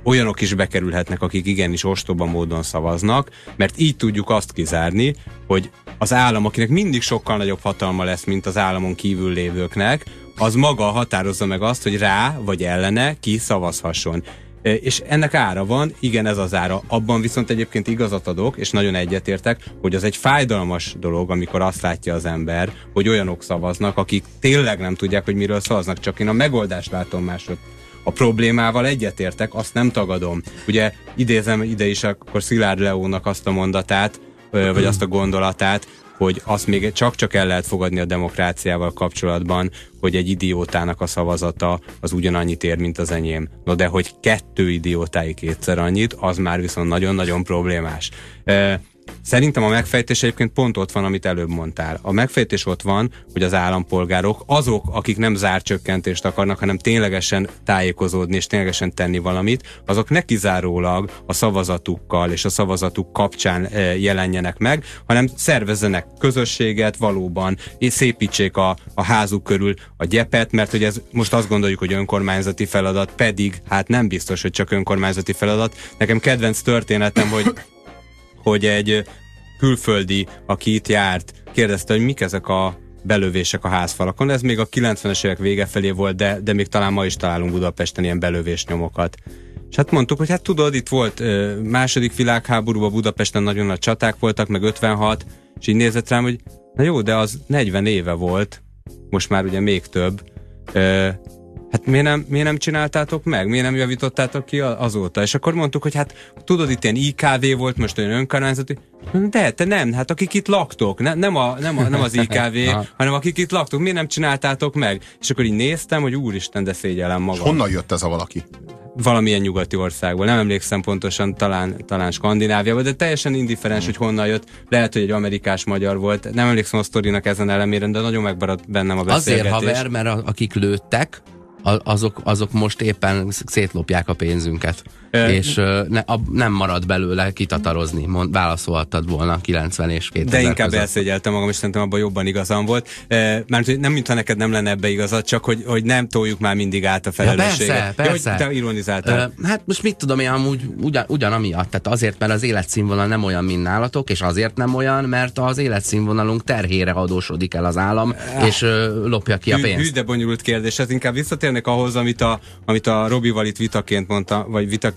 olyanok is bekerülhetnek, akik igenis ostoba módon szavaznak, mert így tudjuk azt kizárni, hogy az állam, akinek mindig sokkal nagyobb hatalma lesz, mint az államon kívül lévőknek, az maga határozza meg azt, hogy rá vagy ellene ki szavazhasson. És ennek ára van, igen, ez az ára. Abban viszont egyébként igazat adok, és nagyon egyetértek, hogy az egy fájdalmas dolog, amikor azt látja az ember, hogy olyanok szavaznak, akik tényleg nem tudják, hogy miről szavaznak, csak én a megoldást látom másod. A problémával egyetértek, azt nem tagadom. Ugye idézem ide is akkor Szilárd Leónak azt a mondatát, vagy azt a gondolatát, hogy azt még csak el lehet fogadni a demokráciával kapcsolatban, hogy egy idiótának a szavazata az ugyanannyit ér, mint az enyém. No de hogy 2 idiótái 2-szer annyit, az már viszont nagyon-nagyon problémás. Szerintem a megfejtés egyébként pont ott van, amit előbb mondtál. A megfejtés ott van, hogy az állampolgárok, azok, akik nem zárcsökkentést akarnak, hanem ténylegesen tájékozódni és ténylegesen tenni valamit, azok ne kizárólag a szavazatukkal és a szavazatuk kapcsán jelenjenek meg, hanem szervezzenek közösséget valóban, és szépítsék a házuk körül a gyepet, mert hogy ez most azt gondoljuk, hogy önkormányzati feladat, pedig hát nem biztos, hogy csak önkormányzati feladat. Nekem kedvenc történetem, hogy egy külföldi, aki itt járt, kérdezte, hogy mik ezek a belövések a házfalakon. Ez még a 90-es évek vége felé volt, de még talán ma is találunk Budapesten ilyen belövés nyomokat. És hát mondtuk, hogy hát tudod, itt volt második világháborúban Budapesten nagyon nagy csaták voltak, meg 56, és így nézett rám, hogy na jó, de az 40 éve volt, most már ugye még több. Hát miért nem csináltátok meg? Miért nem javítottátok ki azóta? És akkor mondtuk, hogy hát tudod, itt ilyen IKV volt, most olyan önkormányzati. De te nem, hát akik itt laktok, nem az IKV, hanem akik itt laktok, miért nem csináltátok meg? És akkor így néztem, hogy úristen, de szégyellem magam. Honnan jött ez a valaki? Valamilyen nyugati országból, nem emlékszem pontosan, talán Skandináviából, de teljesen indiferens, hogy honnan jött. Lehet, hogy egy amerikás magyar volt. Nem emlékszem a sztorinak ezen elemére, de nagyon megmaradt bennem a beszélgetés. Azért haver, mert akik lőttek, azok most éppen szétlopják a pénzünket. És nem marad belőle kitatarozni, válaszolhattad volna 90 és 2000 De inkább között. elszégyeltem magam, és szerintem abban jobban igazam volt. Mert nem, mintha neked nem lenne ebbe igazad, csak hogy nem toljuk már mindig át a felelősséget. Ja, persze. Te ironizáltál. Hát most mit tudom én, amúgy ugyanamiatt. Tehát azért, mert az életszínvonal nem olyan, mint nálatok, és azért nem olyan, mert az életszínvonalunk terhére adósodik el az állam, és lopja ki a pénzt. Hű, de bonyolult kérdés. Hát inkább visszatérnek ahhoz, amit a Robival itt vitaként mondta, vagy vitaként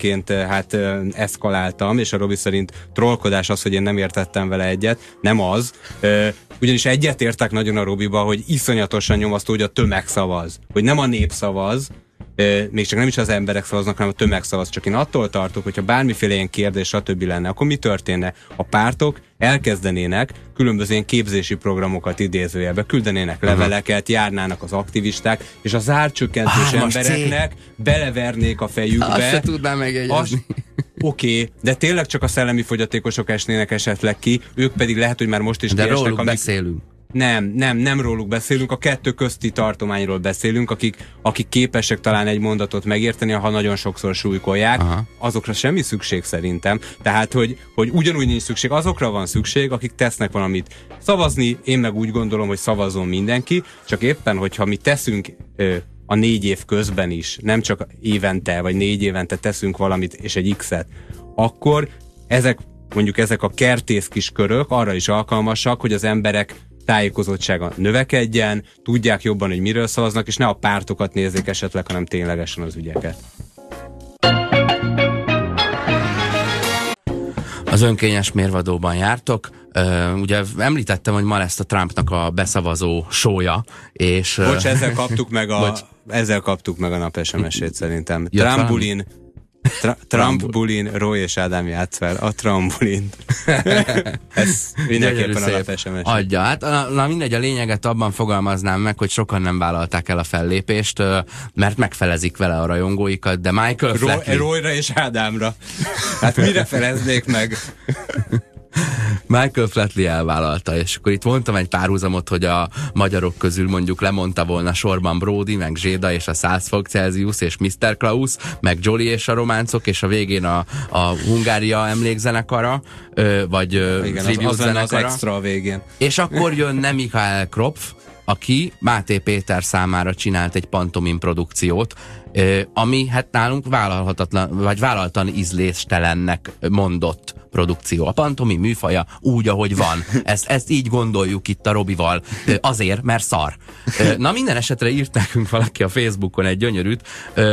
eszkaláltam, és a Robi szerint trollkodás az, hogy én nem értettem vele egyet. Nem az. Ugyanis egyetértek nagyon a Robiba, hogy iszonyatosan nyomasztó, hogy a tömeg szavaz. Hogy nem a nép szavaz, még csak nem is az emberek szavaznak, hanem a tömeg szavaz. Csak én attól tartok, hogyha bármiféle ilyen kérdés, stb. Lenne, akkor mi történne? A pártok elkezdenének különböző ilyen képzési programokat idézőjelbe, küldenének leveleket, járnának az aktivisták, és az árcsökkentős embereknek belevernék a fejükbe. Azt se tudnám megjegyezni. Oké, de tényleg csak a szellemi fogyatékosok esnének esetleg ki, ők pedig lehet, hogy már most is de róluk beszélünk. Nem róluk beszélünk, a kettő közti tartományról beszélünk, akik képesek talán egy mondatot megérteni, ha nagyon sokszor súlykolják. Aha. Azokra semmi szükség szerintem. Tehát, hogy ugyanúgy nincs szükség, azokra van szükség, akik tesznek valamit. Szavazni, én meg úgy gondolom, hogy szavazom mindenki, csak éppen, hogyha mi teszünk a 4 év közben is, nem csak évente, vagy 4 évente teszünk valamit, és egy X-et, akkor ezek a kertész kis körök arra is alkalmasak, hogy az emberek tájékozottsága növekedjen, tudják jobban, hogy miről szavaznak, és ne a pártokat nézzék esetleg, hanem ténylegesen az ügyeket. Az önkényes mérvadóban jártok. Ugye említettem, hogy ma lesz a Trumpnak a beszavazó show-ja, és... Bocs, ezzel kaptuk meg a nap SMS-ét szerintem. Trump-bulin, Roy és Ádám játsz fel. A Trump-bulint. Ez mindenképpen a nap SMS. Adja. Hát na mindegy, a lényeget abban fogalmaznám meg, hogy sokan nem vállalták el a fellépést, mert megfelezik vele a rajongóikat, de Michael Flatley... Royra és Ádámra. Hát mire feleznék meg? Michael Flatley elvállalta, és akkor itt mondtam egy párhuzamot, hogy a magyarok közül mondjuk lemondta volna sorban Brody, meg Zséda és a 100 fok Celsius és Mr. Klaus, meg Jolly és a románcok, és a végén a Hungária emlékzenekara, vagy igen, az lenne az extra a végén. És akkor jönne Michael Kropf, aki Máté Péter számára csinált egy pantomim produkciót, ami hát nálunk vállalhatatlan, vagy vállaltan ízléstelennek mondott produkció. A pantomim műfaja úgy, ahogy van. Ezt így gondoljuk itt a Robival. Azért, mert szar. Na, minden esetre írt nekünk valaki a Facebookon egy gyönyörűt.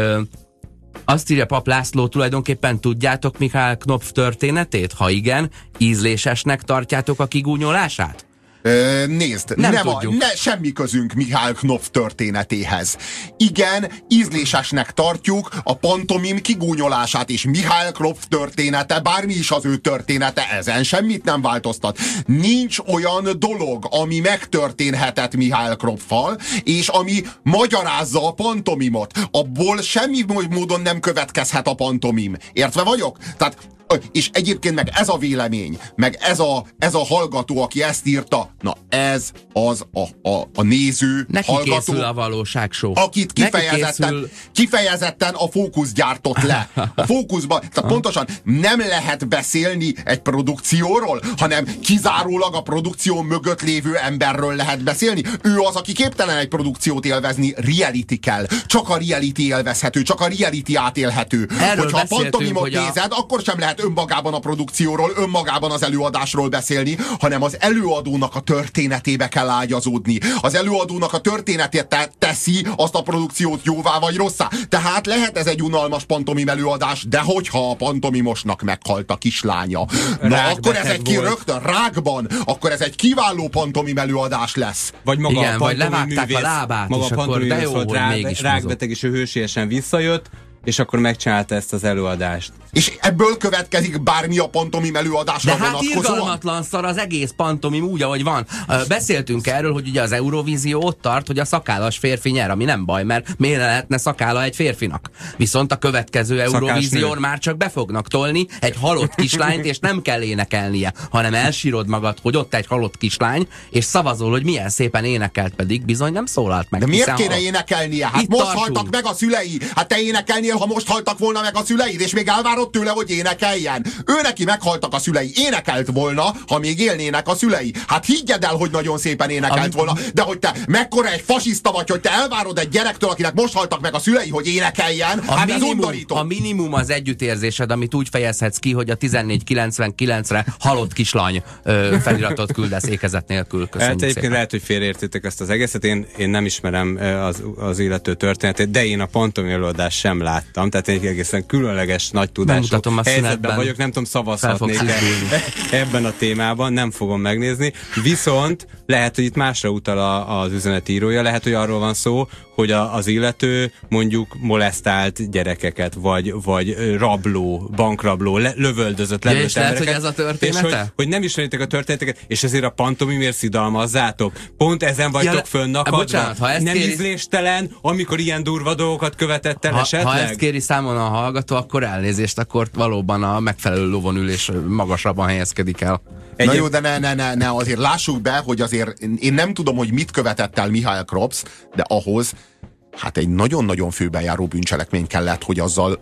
Azt írja Pap László, tulajdonképpen tudjátok Mihály Knopf történetét? Ha igen, ízlésesnek tartjátok a kigúnyolását? Nézd, Nem semmi közünk Mihály Knopf történetéhez. Igen, ízlésesnek tartjuk a pantomim kigúnyolását, és Mihály Knopf története, bármi is az ő története, ezen semmit nem változtat. Nincs olyan dolog, ami megtörténhetett Mihály Knopffal, és ami magyarázza a pantomimot. Abból semmi módon nem következhet a pantomim. Értve vagyok? Tehát és egyébként meg ez a vélemény, meg ez a hallgató, aki ezt írta, na ez az a néző, neki hallgató, készül a valóságshow. akit kifejezetten a Fókusz gyártott le. A Fókuszban, tehát pontosan nem lehet beszélni egy produkcióról, hanem kizárólag a produkció mögött lévő emberről lehet beszélni. Ő az, aki képtelen egy produkciót élvezni, reality kell. Csak a reality élvezhető, csak a reality átélhető. Erről hogyha a pantomimot hogy nézed, akkor sem lehet önmagában a produkcióról, önmagában az előadásról beszélni, hanem az előadónak a történetébe kell ágyazódni. Az előadónak a történetét teszi azt a produkciót jóvá vagy rosszá. Tehát lehet ez egy unalmas pantomim előadás, de hogyha a pantomimosnak meghalt a kislánya, na akkor ez egy rögtön rákban, akkor ez egy kiváló pantomim előadás lesz. Vagy maga igen, a vagy levágták művész, a lábát, maga és a akkor de jó, volt hogy mégis rákbeteg, és ő hősiesen visszajött, és akkor megcsinálta ezt az előadást. És ebből következik bármi a pantomim előadásra de hát vonatkozóan? irgalmatlan szar az egész pantomim úgy, ahogy van. Beszéltünk erről, hogy ugye az Eurovízió ott tart, hogy a szakállas férfi nyer, ami nem baj, mert miért lehetne szakála egy férfinak? Viszont a következő Eurovízión már csak be fognak tolni egy halott kislányt, és nem kell énekelnie, hanem elsírod magad, hogy ott egy halott kislány, és szavazol, hogy milyen szépen énekelt, pedig bizony nem szólalt meg. De miért kéne énekelnie? Hát itt most tartunk. haltak meg a szülei. Hát te énekelnél, ha most haltak volna meg a szüleid, és még elvárod tőle, hogy énekeljen. Ő neki meghaltak a szülei. Énekelt volna, ha még élnének a szülei. Hát higgyed el, hogy nagyon szépen énekelt volna. De hogy te mekkora egy fasiszta vagy, hogy te elvárod egy gyerektől, akinek most haltak meg a szülei, hogy énekeljen. Hát ez undorító. A minimum az együttérzésed, amit úgy fejezhetsz ki, hogy a 1499-re halott kislány feliratot küldesz ékezet nélkül. Köszönjük Hát egyébként szépen. lehet, hogy félreértitek ezt az egészet. Én nem ismerem az illető történetét, de én a pantomim előadást sem láttam. Tehát egy egészen különleges, nagy tudású helyzetben vagyok. Nem tudom, szavazhatnék ebben a témában. Nem fogom megnézni. Viszont lehet, hogy itt másra utal az üzenetírója. Lehet, hogy arról van szó, hogy az illető mondjuk molesztált gyerekeket, vagy rabló, bankrabló, lövöldözött, lelőtt és lehet, embereket. hogy ez a története? És hogy nem ismeritek a történeteket, és ezért a pantomimért szidalmazzátok. Pont ezen vagytok fönnakadva. Bocsánat, nem ízléstelen, amikor ilyen durva dolgokat követett el esetleg? Ha ezt kéri számon a hallgató, akkor elnézést, akkor valóban a megfelelő lovon ül és magasabban helyezkedik el. Na jó, de ne, azért lássuk be, hogy azért én nem tudom, hogy mit követett el Mihály Knopf, de ahhoz hát egy nagyon-nagyon főbejáró bűncselekmény kellett, hogy azzal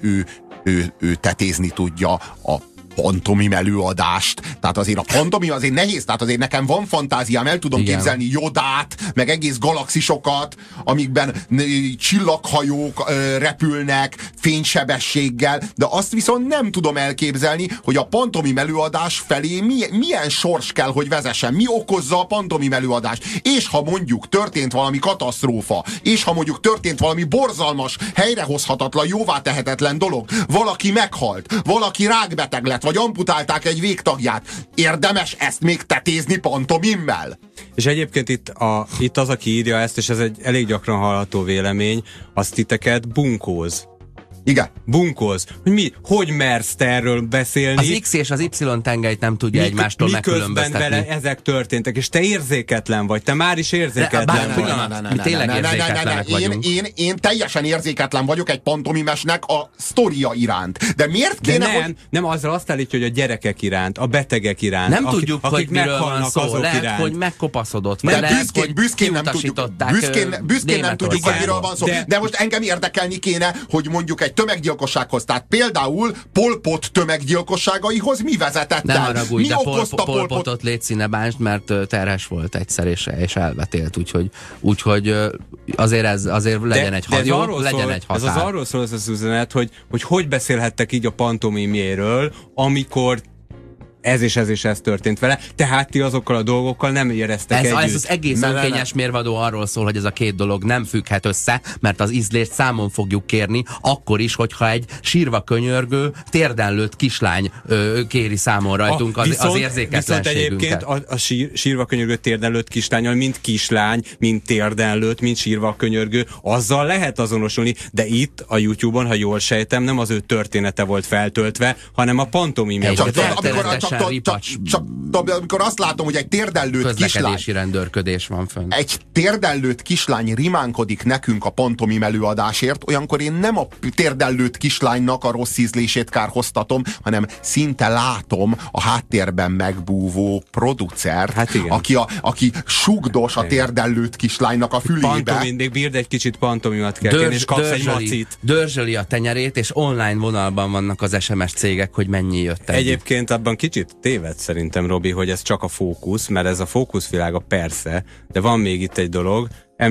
ő tetézni tudja a pantomim előadást. Tehát azért a pantomim azért nehéz, tehát azért nekem van fantáziám, el tudom képzelni Jodát, meg egész galaxisokat, amikben csillaghajók repülnek fénysebességgel, de azt viszont nem tudom elképzelni, hogy a pantomim előadás felé milyen sors kell, hogy vezessen, mi okozza a pantomim előadást. És ha mondjuk történt valami katasztrófa, és ha mondjuk történt valami borzalmas, helyrehozhatatlan, jóvá tehetetlen dolog, valaki meghalt, valaki rákbeteg lett, vagy amputálták egy végtagját. Érdemes ezt még tetézni pantomimmel? És egyébként itt az, aki írja ezt, és ez egy elég gyakran hallható vélemény, azt titeket bunkóz. Igen. Bunkóz. Hogy mersz te erről beszélni? Az X és az Y tengelyt nem tudja egymástól megkülönböztetni. Miközben vele ezek történtek, és te érzéketlen vagy, te már is érzéketlen vagy. Mi tényleg érzéketlenek vagyunk. Én teljesen érzéketlen vagyok egy pantomimesnek a sztoria iránt. De miért kéne, nem azzal azt állítja, hogy a gyerekek iránt, a betegek iránt. Nem tudjuk, hogy miről van szó. Lehet, iránt. hogy megkopaszodott. De büszkén nem tudjuk, hogy miről van szó. De most engem érdekelni kéne, hogy mondjuk egy egy tömeggyilkossághoz. Tehát például Pol Pot tömeggyilkosságaihoz mi vezetett Nem el? haragudj, Mi de okozta Pol Potot légy színe bánsd, mert terhes volt egyszer, és elvetélt, úgyhogy azért legyen egy legyen egy határ. Ez az arról szól az üzenet, hogy beszélhettek így a pantomimjéről, amikor ez és ez történt vele, tehát ti azokkal a dolgokkal nem éreztek együtt. Ez az egész önkényes mérvadó arról szól, hogy ez a két dolog nem függhet össze, mert az ízlést számon fogjuk kérni, akkor is, hogyha egy sírva könyörgő, térden lőtt kislány kéri számon rajtunk az érzéketlenségünket. Viszont egyébként a sírva könyörgő térden lőtt kislánnyal, mint kislány, mint térden lőtt, mint sírva könyörgő, azzal lehet azonosulni, de itt a YouTube-on, ha jól sejtem, nem az ő története volt feltöltve, hanem a pantomimja volt. Amikor azt látom, hogy egy térdellőtt kislány... rendőrködés van fönn. Egy térdellőtt kislány rimánkodik nekünk a pantomim előadásért, olyankor én nem a térdellőtt kislánynak a rossz ízlését kárhoztatom, hanem szinte látom a háttérben megbúvó producert, aki sugdos a térdellőtt kislánynak a fülébe. Mindig bírd egy kicsit pantomimat kell kérni, és kapsz egy macit. Dörzsöli a tenyerét, és online vonalban vannak az SMS cégek, hogy mennyi jött egy. Egyébként abban kicsit téved szerintem, Robi, hogy ez csak a fókusz, mert ez a fókuszvilága persze, de van még itt egy dolog,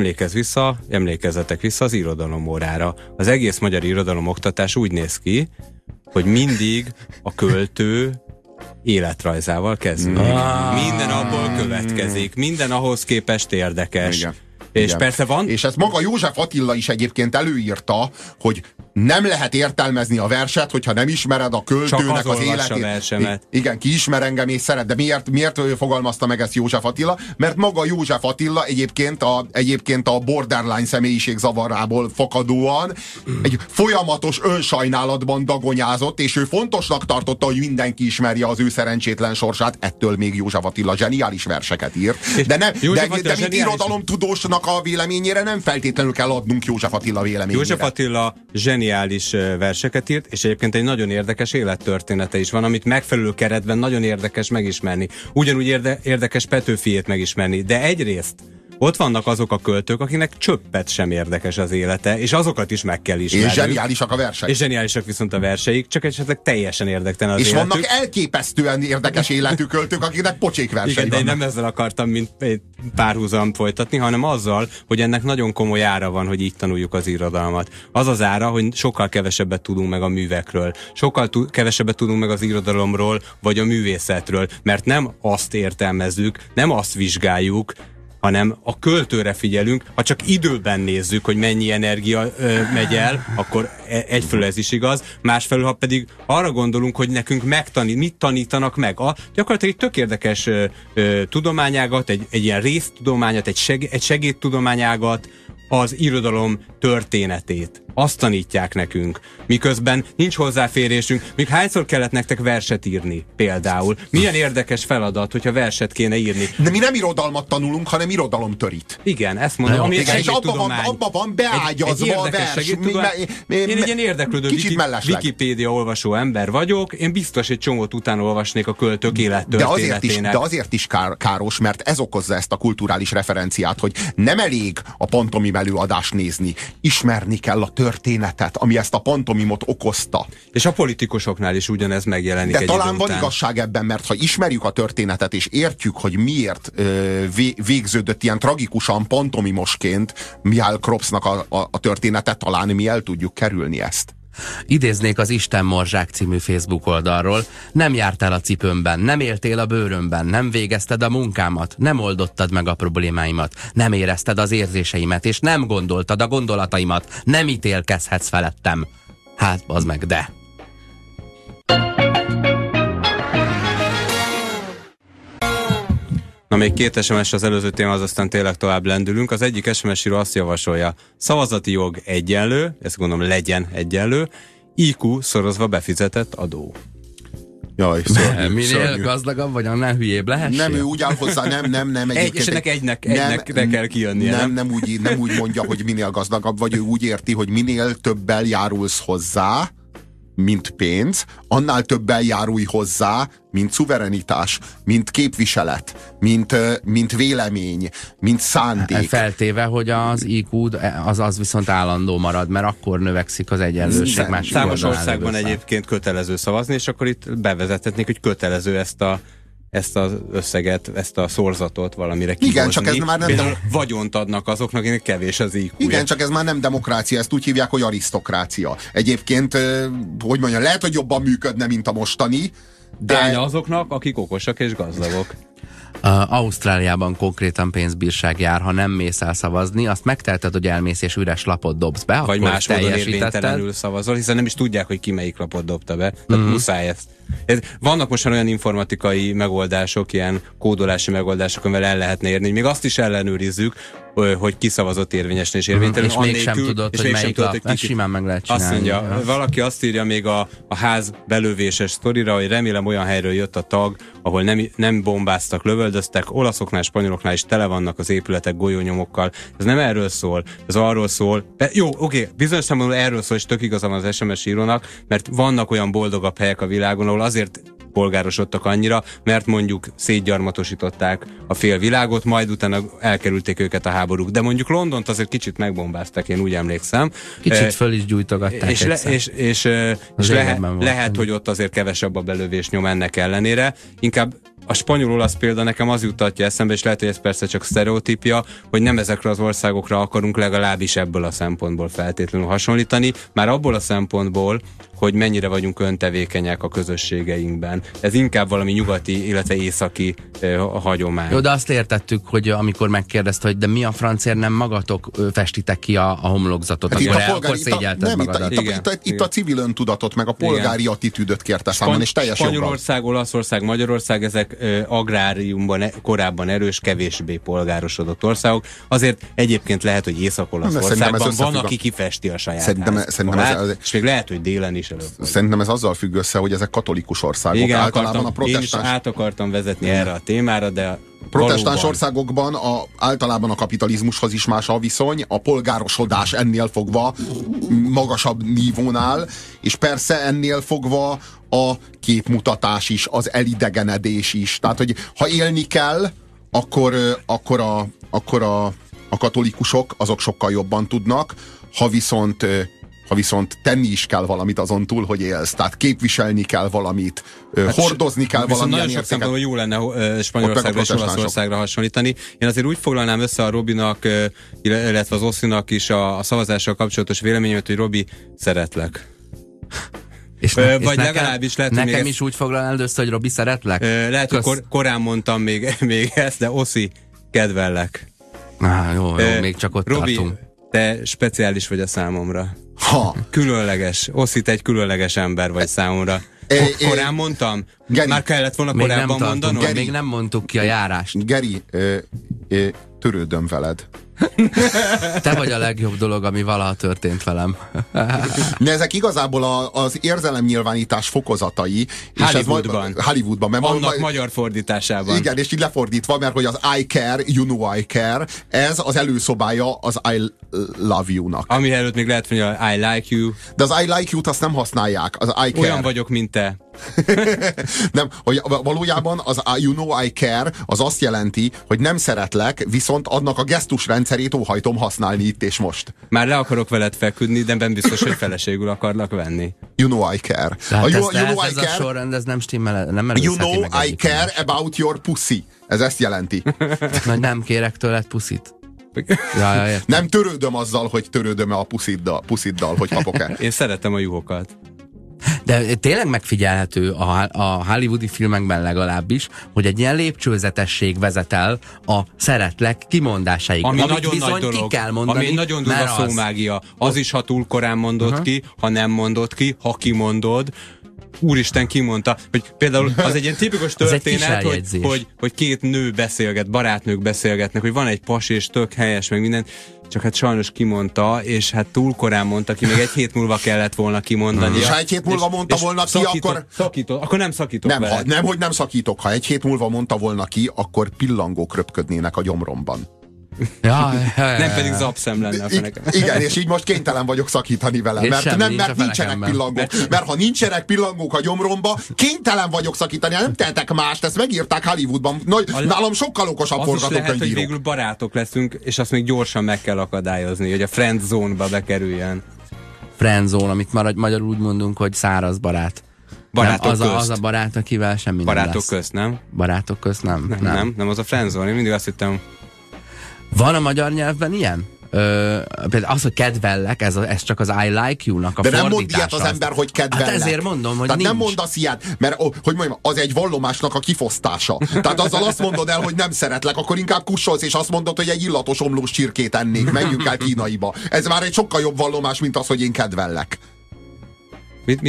emlékezzetek vissza az irodalomórára. Az egész magyar irodalomoktatás úgy néz ki, hogy mindig a költő életrajzával kezdődik. Minden abból következik, minden ahhoz képest érdekes. Igen. És igen. persze van... És ezt maga József Attila is egyébként előírta, hogy nem lehet értelmezni a verset, hogyha nem ismered a költőnek az életét. Igen, ki ismer engem és szeret, de miért fogalmazta meg ezt József Attila? Mert maga József Attila egyébként a borderline személyiségzavarából fakadóan egy folyamatos önsajnálatban dagonyázott, és ő fontosnak tartotta, hogy mindenki ismerje az ő szerencsétlen sorsát. Ettől még József Attila zseniális verseket írt. De mint irodalomtudósnak a véleményére nem feltétlenül kell adnunk József Attila véleményére. József Attila zseniális verseket írt, és egyébként egy nagyon érdekes élettörténete is van, amit megfelelő keretben nagyon érdekes megismerni. Ugyanúgy érdekes Petőfiét megismerni, de egyrészt ott vannak azok a költők, akinek csöppet sem érdekes az élete, és azokat is meg kell ismerni. És zseniálisak a verseik. És zseniálisak viszont a verseik, csak esetleg teljesen érdektelen az életük. És vannak elképesztően érdekes életű költők, akiknek pocsék versei vannak. Igen, de én nem ezzel akartam, mint párhuzam folytatni, hanem azzal, hogy ennek nagyon komoly ára van, hogy így tanuljuk az irodalmat. Az az ára, hogy sokkal kevesebbet tudunk meg a művekről, sokkal kevesebbet tudunk meg az irodalomról, vagy a művészetről, mert nem azt értelmezzük, nem azt vizsgáljuk, hanem a költőre figyelünk. Ha csak időben nézzük, hogy mennyi energia megy el, akkor egyfelől ez is igaz, másfelől, ha pedig arra gondolunk, hogy nekünk mit tanítanak meg. Gyakorlatilag egy tök érdekes tudományágat, egy ilyen résztudományat, egy segédtudományágat, az irodalom történetét. Azt tanítják nekünk. Miközben nincs hozzáférésünk. Még hányszor kellett nektek verset írni például? Milyen érdekes feladat, hogyha verset kéne írni. De mi nem irodalmat tanulunk, hanem irodalomtörít. Igen, ezt mondom. Ami és abba van beágyazva a vers. Én egy ilyen érdeklődő Wikipédia olvasó ember vagyok. Én biztos egy csomót utána olvasnék a költők élettörténetének. De azért is káros, mert ez okozza ezt a kulturális referenciát, hogy nem elég a pantomim előadást nézni. Ismerni kell a történetet, ami ezt a pantomimot okozta. És a politikusoknál is ugyanez megjelenik. De talán van igazság ebben, mert ha ismerjük a történetet, és értjük, hogy miért végződött ilyen tragikusan pantomimosként Mihály Kropsnak a történetet, talán mi el tudjuk kerülni ezt. Idéznék az Isten Morzsák című Facebook oldalról. Nem jártál a cipőmben, nem éltél a bőrömben, nem végezted a munkámat, nem oldottad meg a problémáimat, nem érezted az érzéseimet, és nem gondoltad a gondolataimat, nem ítélkezhetsz felettem. Hát, bazd meg, de... Na, még 2 SMS az előző téma, az aztán tényleg tovább lendülünk. Az egyik SMS-író azt javasolja, szavazati jog egyenlő, ezt gondolom legyen egyenlő, IQ szorozva befizetett adó. Jaj, minél gazdagabb vagy, annál hülyébb lehessél? Nem, ő úgy áll hozzá, nem és ennek egynek kell kijönnie. Nem úgy mondja, hogy minél gazdagabb vagy, ő úgy érti, hogy minél többel járulsz hozzá, mint pénz, annál többel járulj hozzá, mint szuverenitás, mint képviselet, mint vélemény, mint szándék. Feltéve, hogy az IQ az viszont állandó marad, mert akkor növekszik az egyenlőség másik Számos oldalán országban lévő szám. egyébként kötelező szavazni, és akkor itt bevezethetnék, hogy kötelező ezt az összeget, ezt a szorzatot valamire kihozni. Igen, csak ez már nem... Például vagyont adnak azoknak, akinek kevés az IQ-ja. Igen, csak ez már nem demokrácia, ezt úgy hívják, hogy arisztokrácia. Egyébként, hogy mondjam, lehet, hogy jobban működne, mint a mostani, de azoknak, akik okosak és gazdagok. Ausztráliában konkrétan pénzbírság jár, ha nem mész el szavazni, azt megteheted, hogy elmész és üres lapot dobsz be, vagy akkor más módon teljesítetted. érvénytelenül szavazol, hiszen nem is tudják, hogy ki melyik lapot dobta be. Tehát muszáj ezt. Vannak most olyan informatikai megoldások, ilyen kódolási megoldások, amivel el lehetne érni, még azt is ellenőrizzük, hogy kiszavazott érvényesen és érvénytelen. És mégsem tudod, hogy melyik lap. Ezt simán meg lehet csinálni. Azt mondja, valaki azt írja még a ház belövéses sztorira, hogy remélem olyan helyről jött a tag, ahol nem bombáztak, lövöldöztek, olaszoknál, spanyoloknál is tele vannak az épületek golyónyomokkal. Ez nem erről szól, ez arról szól. Jó, oké, bizonyos szempontból erről szól, és tök igazam az SMS írónak, mert vannak olyan boldogabb helyek a világon, ahol azért polgárosodtak annyira, mert mondjuk szétgyarmatosították a félvilágot, majd utána elkerülték őket a háborúk. De mondjuk Londont azért kicsit megbombázták, én úgy emlékszem. Kicsit föl is gyújtogatták. És lehet, hogy ott azért kevesebb a belövés nyom ennek ellenére. Inkább a spanyol-olasz példa nekem az jutatja eszembe, és lehet, hogy ez persze csak sztereotípia, hogy nem ezekre az országokra akarunk legalábbis ebből a szempontból feltétlenül hasonlítani, már abból a szempontból, hogy mennyire vagyunk öntevékenyek a közösségeinkben. Ez inkább valami nyugati, illetve északi hagyomány. Jó, de azt értettük, hogy amikor megkérdezte, hogy de mi a francért nem magatok festitek ki a homlokzatot, hát akkor szégyelted magadat. Itt a civil öntudatot, meg a polgári attitűdöt kérte számon, és teljes joggal. Spanyolország, Olaszország, Magyarország, ezek agráriumban korábban erős, kevésbé polgárosodott országok. Azért egyébként lehet, hogy Észak-Olaszországban van, aki kifesti a saját házat, és még lehet, hogy délen is előbb. Szerintem ez azzal függ össze, hogy ezek katolikus országok. Igen, általában a én is át akartam vezetni erre a témára, de protestáns országokban általában a kapitalizmushoz is más a viszony, a polgárosodás ennél fogva magasabb nívónál, és persze ennél fogva a képmutatás is, az elidegenedés is. Tehát, hogy ha élni kell, akkor a katolikusok azok sokkal jobban tudnak, ha viszont tenni is kell valamit azon túl, hogy élsz. Tehát képviselni kell valamit, hordozni kell valamilyen értéket. Nagyon jó lenne Spanyolországra és Olaszországra hasonlítani. Én azért úgy foglalnám össze a Robinak, illetve az Osszinak is a szavazással kapcsolatos véleményemet, hogy Robi, szeretlek. Vagy legalábbis lehet, hogy nekem is úgy foglalnád össze, hogy Robi, szeretlek? Lehet, hogy korán mondtam még ezt, de Oszi, kedvellek. Jó, még csak ott Robi, tartunk. Te speciális vagy a számomra. Különleges. Oszi, te egy különleges ember vagy számomra. Korán mondtam? Geri, már kellett volna korábban mondanom? Még nem mondtuk ki a járást. Geri, törődöm veled. Te vagy a legjobb dolog, ami valaha történt velem. De ezek igazából az érzelemnyilvánítás fokozatai. Hollywoodban. Annak magyar fordításában. Igen, és így lefordítva, mert hogy az I care, you know I care, ez az előszobája az I love you-nak. Ami előtt még lehet, hogy I like you. De az I like you-t azt nem használják. Az I care. Olyan vagyok, mint te. Nem, hogy valójában az you know I care az azt jelenti, hogy nem szeretlek, viszont annak a gesztusrendszerét óhajtom használni itt és most. Már le akarok veled feküdni, de nem biztos, hogy feleségül akarlak venni. You know I care. Ez a sorrend, ez nem stimmel. Nem you know I care about your pussy. Ez ezt jelenti. Majd nem kérek tőled puszit. Nem törődöm azzal, hogy törődöm-e a pusziddal, hogy kapok-e. Én szeretem a juhokat. De tényleg megfigyelhető a hollywoodi filmekben legalábbis, hogy egy ilyen lépcsőzetesség vezet el a szeretlek kimondásáig. Ami nagyon nagy dolog. Ki kell mondani, ami nagyon durva szómágia. Az is, ha túl korán mondod ki, ha nem mondod ki, ha kimondod. Úristen, kimondta, hogy például az egy ilyen tipikus történet, hogy két nő beszélget, barátnők beszélgetnek, hogy van egy pasi és tök helyes, meg minden, csak hát sajnos kimondta, és hát túl korán mondta ki, még egy hét múlva kellett volna kimondani. És ha egy hét múlva mondta volna ki, akkor nem szakítok vele. Nem, hogy nem szakítok. Ha egy hét múlva mondta volna ki, akkor pillangók röpködnének a gyomromban. Nem pedig zapszem lenne a fenekem. Igen, és így most kénytelen vagyok szakítani vele, mert nincsenek pillangók. Mert ha nincsenek pillangók a gyomromba, kénytelen vagyok szakítani, nem tehetek mást, ezt megírták Hollywoodban. Nálam sokkal okosabb forgatókönyvíró. Az is lehet, hogy végül barátok leszünk, és azt még gyorsan meg kell akadályozni, hogy a friend zone-ba bekerüljen. Friend zone, amit magyarul úgy mondunk, hogy száraz barát. Barátok nem, közt. Az a barát, akivel semmi barátok nem lesz. Közt, nem? Barátok közt nem. Nem, az a friendzone. Én mindig azt hittem. Van a magyar nyelvben ilyen? Például az, hogy kedvellek, ez csak az I like you-nak a de fordítása. nem mond ilyet az ember, hogy kedvellek. Hát ezért mondom, hogy tehát nincs. nem mondasz ilyet, mert hogy mondjam, az egy vallomásnak a kifosztása. Tehát azzal azt mondod el, hogy nem szeretlek, akkor inkább kussolsz, és azt mondod, hogy egy illatos omlós csirkét ennék, menjünk el Kínaiba. Ez már egy sokkal jobb vallomás, mint az, hogy én kedvellek. Mit?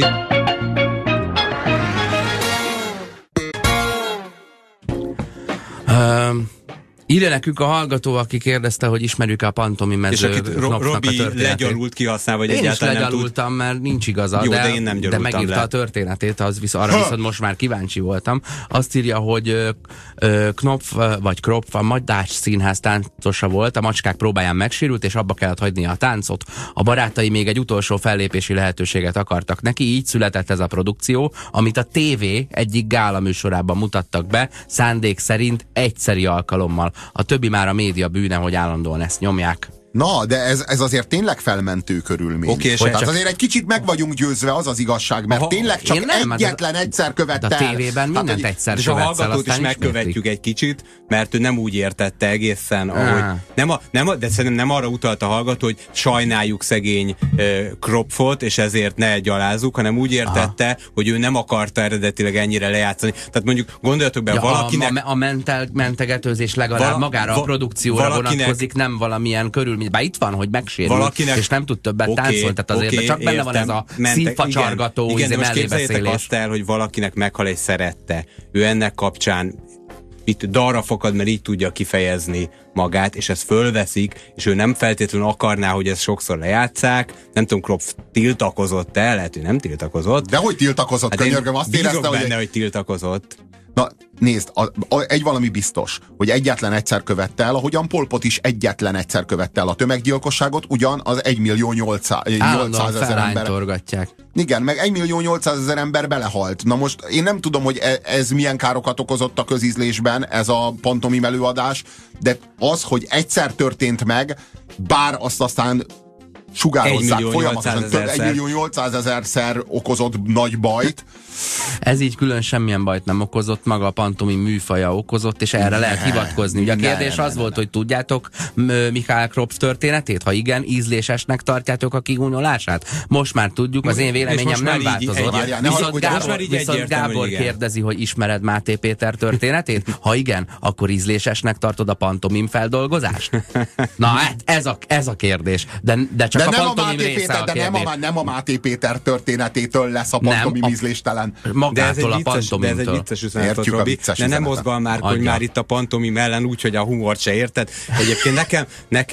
Írja nekünk a hallgató, aki kérdezte, hogy ismerjük-e a pantomimező és akit Robi legyalult kihasználva, hogy én egyáltalán is legyalultam, mert nincs igaza, jó, de én nem de megírta le. A történetét, arra viszont most már kíváncsi voltam. Azt írja, hogy Knopf vagy Kropf a Madách Színház táncosa volt, a macskák próbáján megsérült, és abba kellett hagynia a táncot. A barátai még egy utolsó fellépési lehetőséget akartak neki, így született ez a produkció, amit a TV egyik gála műsorában mutattak be, szándék szerint egyszeri alkalommal. A többi már a média bűne, hogy állandóan ezt nyomják. Na, de ez azért tényleg felmentő körülmény. Okay, tehát azért egy kicsit meg vagyunk győzve, az az igazság, mert tényleg csak egyetlen egyszer követte el. De a tévében mindent egyszer és követsz el, a hallgatót is megkövetjük egy kicsit, mert ő nem úgy értette egészen, ahogy... De szerintem nem arra utalt a hallgató, hogy sajnáljuk szegény Kropfot, és ezért ne gyalázzuk, hanem úgy értette, hogy ő nem akarta eredetileg ennyire lejátszani. Tehát mondjuk gondoljatok be, valakinek... A mentegetőzés legalább magára a produkcióra vonatkozik, nem valamilyen körülmény. Bár itt van, hogy megsérült, és nem tud többet táncolni, tehát azért csak benne van ez a szívfacsargató mellébeszélés. Azt el, hogy valakinek meghal egy szerette. Ő ennek kapcsán itt darra fakad, mert így tudja kifejezni magát, és ezt fölveszik, és ő nem feltétlenül akarná, hogy ezt sokszor lejátszák. Nem tudom, Kropf tiltakozott el, lehet, hogy nem tiltakozott. De hogy tiltakozott, könyörgöm, azt érezte, hogy tiltakozott. Na, nézd, egy valami biztos, hogy egyetlen egyszer követte el, ahogyan Pol Pot is egyetlen egyszer követte el a tömeggyilkosságot, ugyan az 1.800.000 ember. Igen, meg 1.800.000 ember belehalt. Na most én nem tudom, hogy ez milyen károkat okozott a közízlésben, ez a pantomim előadás, de az, hogy egyszer történt meg, bár azt aztán sugározzák folyamatosan, 1.800.000-szer okozott nagy bajt. Ez így külön semmilyen bajt nem okozott, maga a pantomim műfaja okozott, és erre lehet hivatkozni. Ugye a kérdés az volt, hogy tudjátok Michael Kropf történetét? Ha igen, ízlésesnek tartjátok a kigúnyolását? Most már tudjuk, az én véleményem nem változott. Viszont Gábor kérdezi, hogy ismered Máté Péter történetét? Ha igen, akkor ízlésesnek tartod a pantomim feldolgozást? Na hát ez a kérdés. De csak de a pantomim része a kérdés. Nem a Máté Péter történetétől lesz a pantomim ízléstelen. Magától a pantomimtől. De ez egy vicces üzenet, Robi. De nem mozgal már, hogy már itt a pantomim ellen úgy, hogy a humort se érted. Egyébként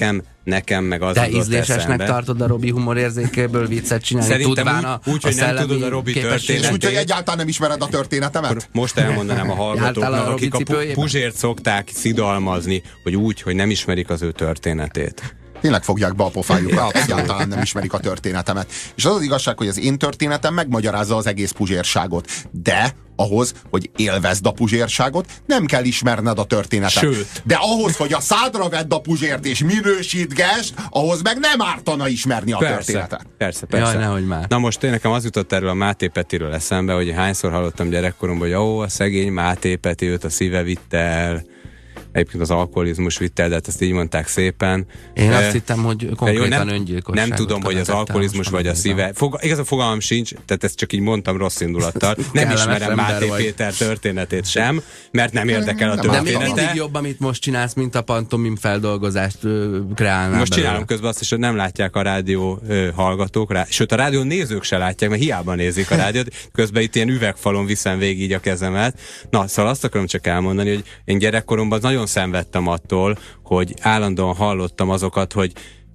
nekem meg az de ízlésesnek tartod a Robi humorérzékéből viccet csinálni? Szerintem úgy, hogy nem tudod a Robi történetét. És úgy, hogy egyáltalán nem ismered a történetemet? Most elmondanám a hallgatóknak, akik a Puzsért szokták szidalmazni, hogy úgy, hogy nem ismerik az ő történetét. Tényleg fogják be a pofájukat, egyáltalán nem ismerik a történetemet. És az az igazság, hogy az én történetem megmagyarázza az egész puzsérságot. De ahhoz, hogy élvezd a puzsérságot, nem kell ismerned a történetet. Sőt. De ahhoz, hogy a szádra vedd a puzsért és minősítgesd, ahhoz meg nem ártana ismerni a történetet. Persze. Jaj, nehogy már. Na most nekem az jutott erről a Máté Petiről eszembe, hogy hányszor hallottam gyerekkoromban, hogy a szegény Máté Peti, őt a szíve vitte el. Egyébként az alkoholizmus vitte el, de ezt így mondták szépen. Én azt hittem, hogy konkrétan öngyilkosságot. Nem tudom, hogy az alkoholizmus vagy a szíve. Igaz, a fogalmam sincs, tehát ezt csak így mondtam rossz indulattal. Nem ismerem Máté Péter történetét sem, mert nem érdekel a története. De még mindig jobb, amit most csinálsz, mint a pantomim feldolgozást kreálnál. Most csinálom közben azt is, hogy nem látják a rádió hallgatók, sőt a rádió nézők se látják, mert hiába nézik a rádiót, közben itt ilyen üvegfalon viszem végig így a kezemet. Na, szóval azt akarom csak elmondani, hogy én gyerekkoromban nagyon szenvedtem attól, hogy állandóan hallottam azokat, hogy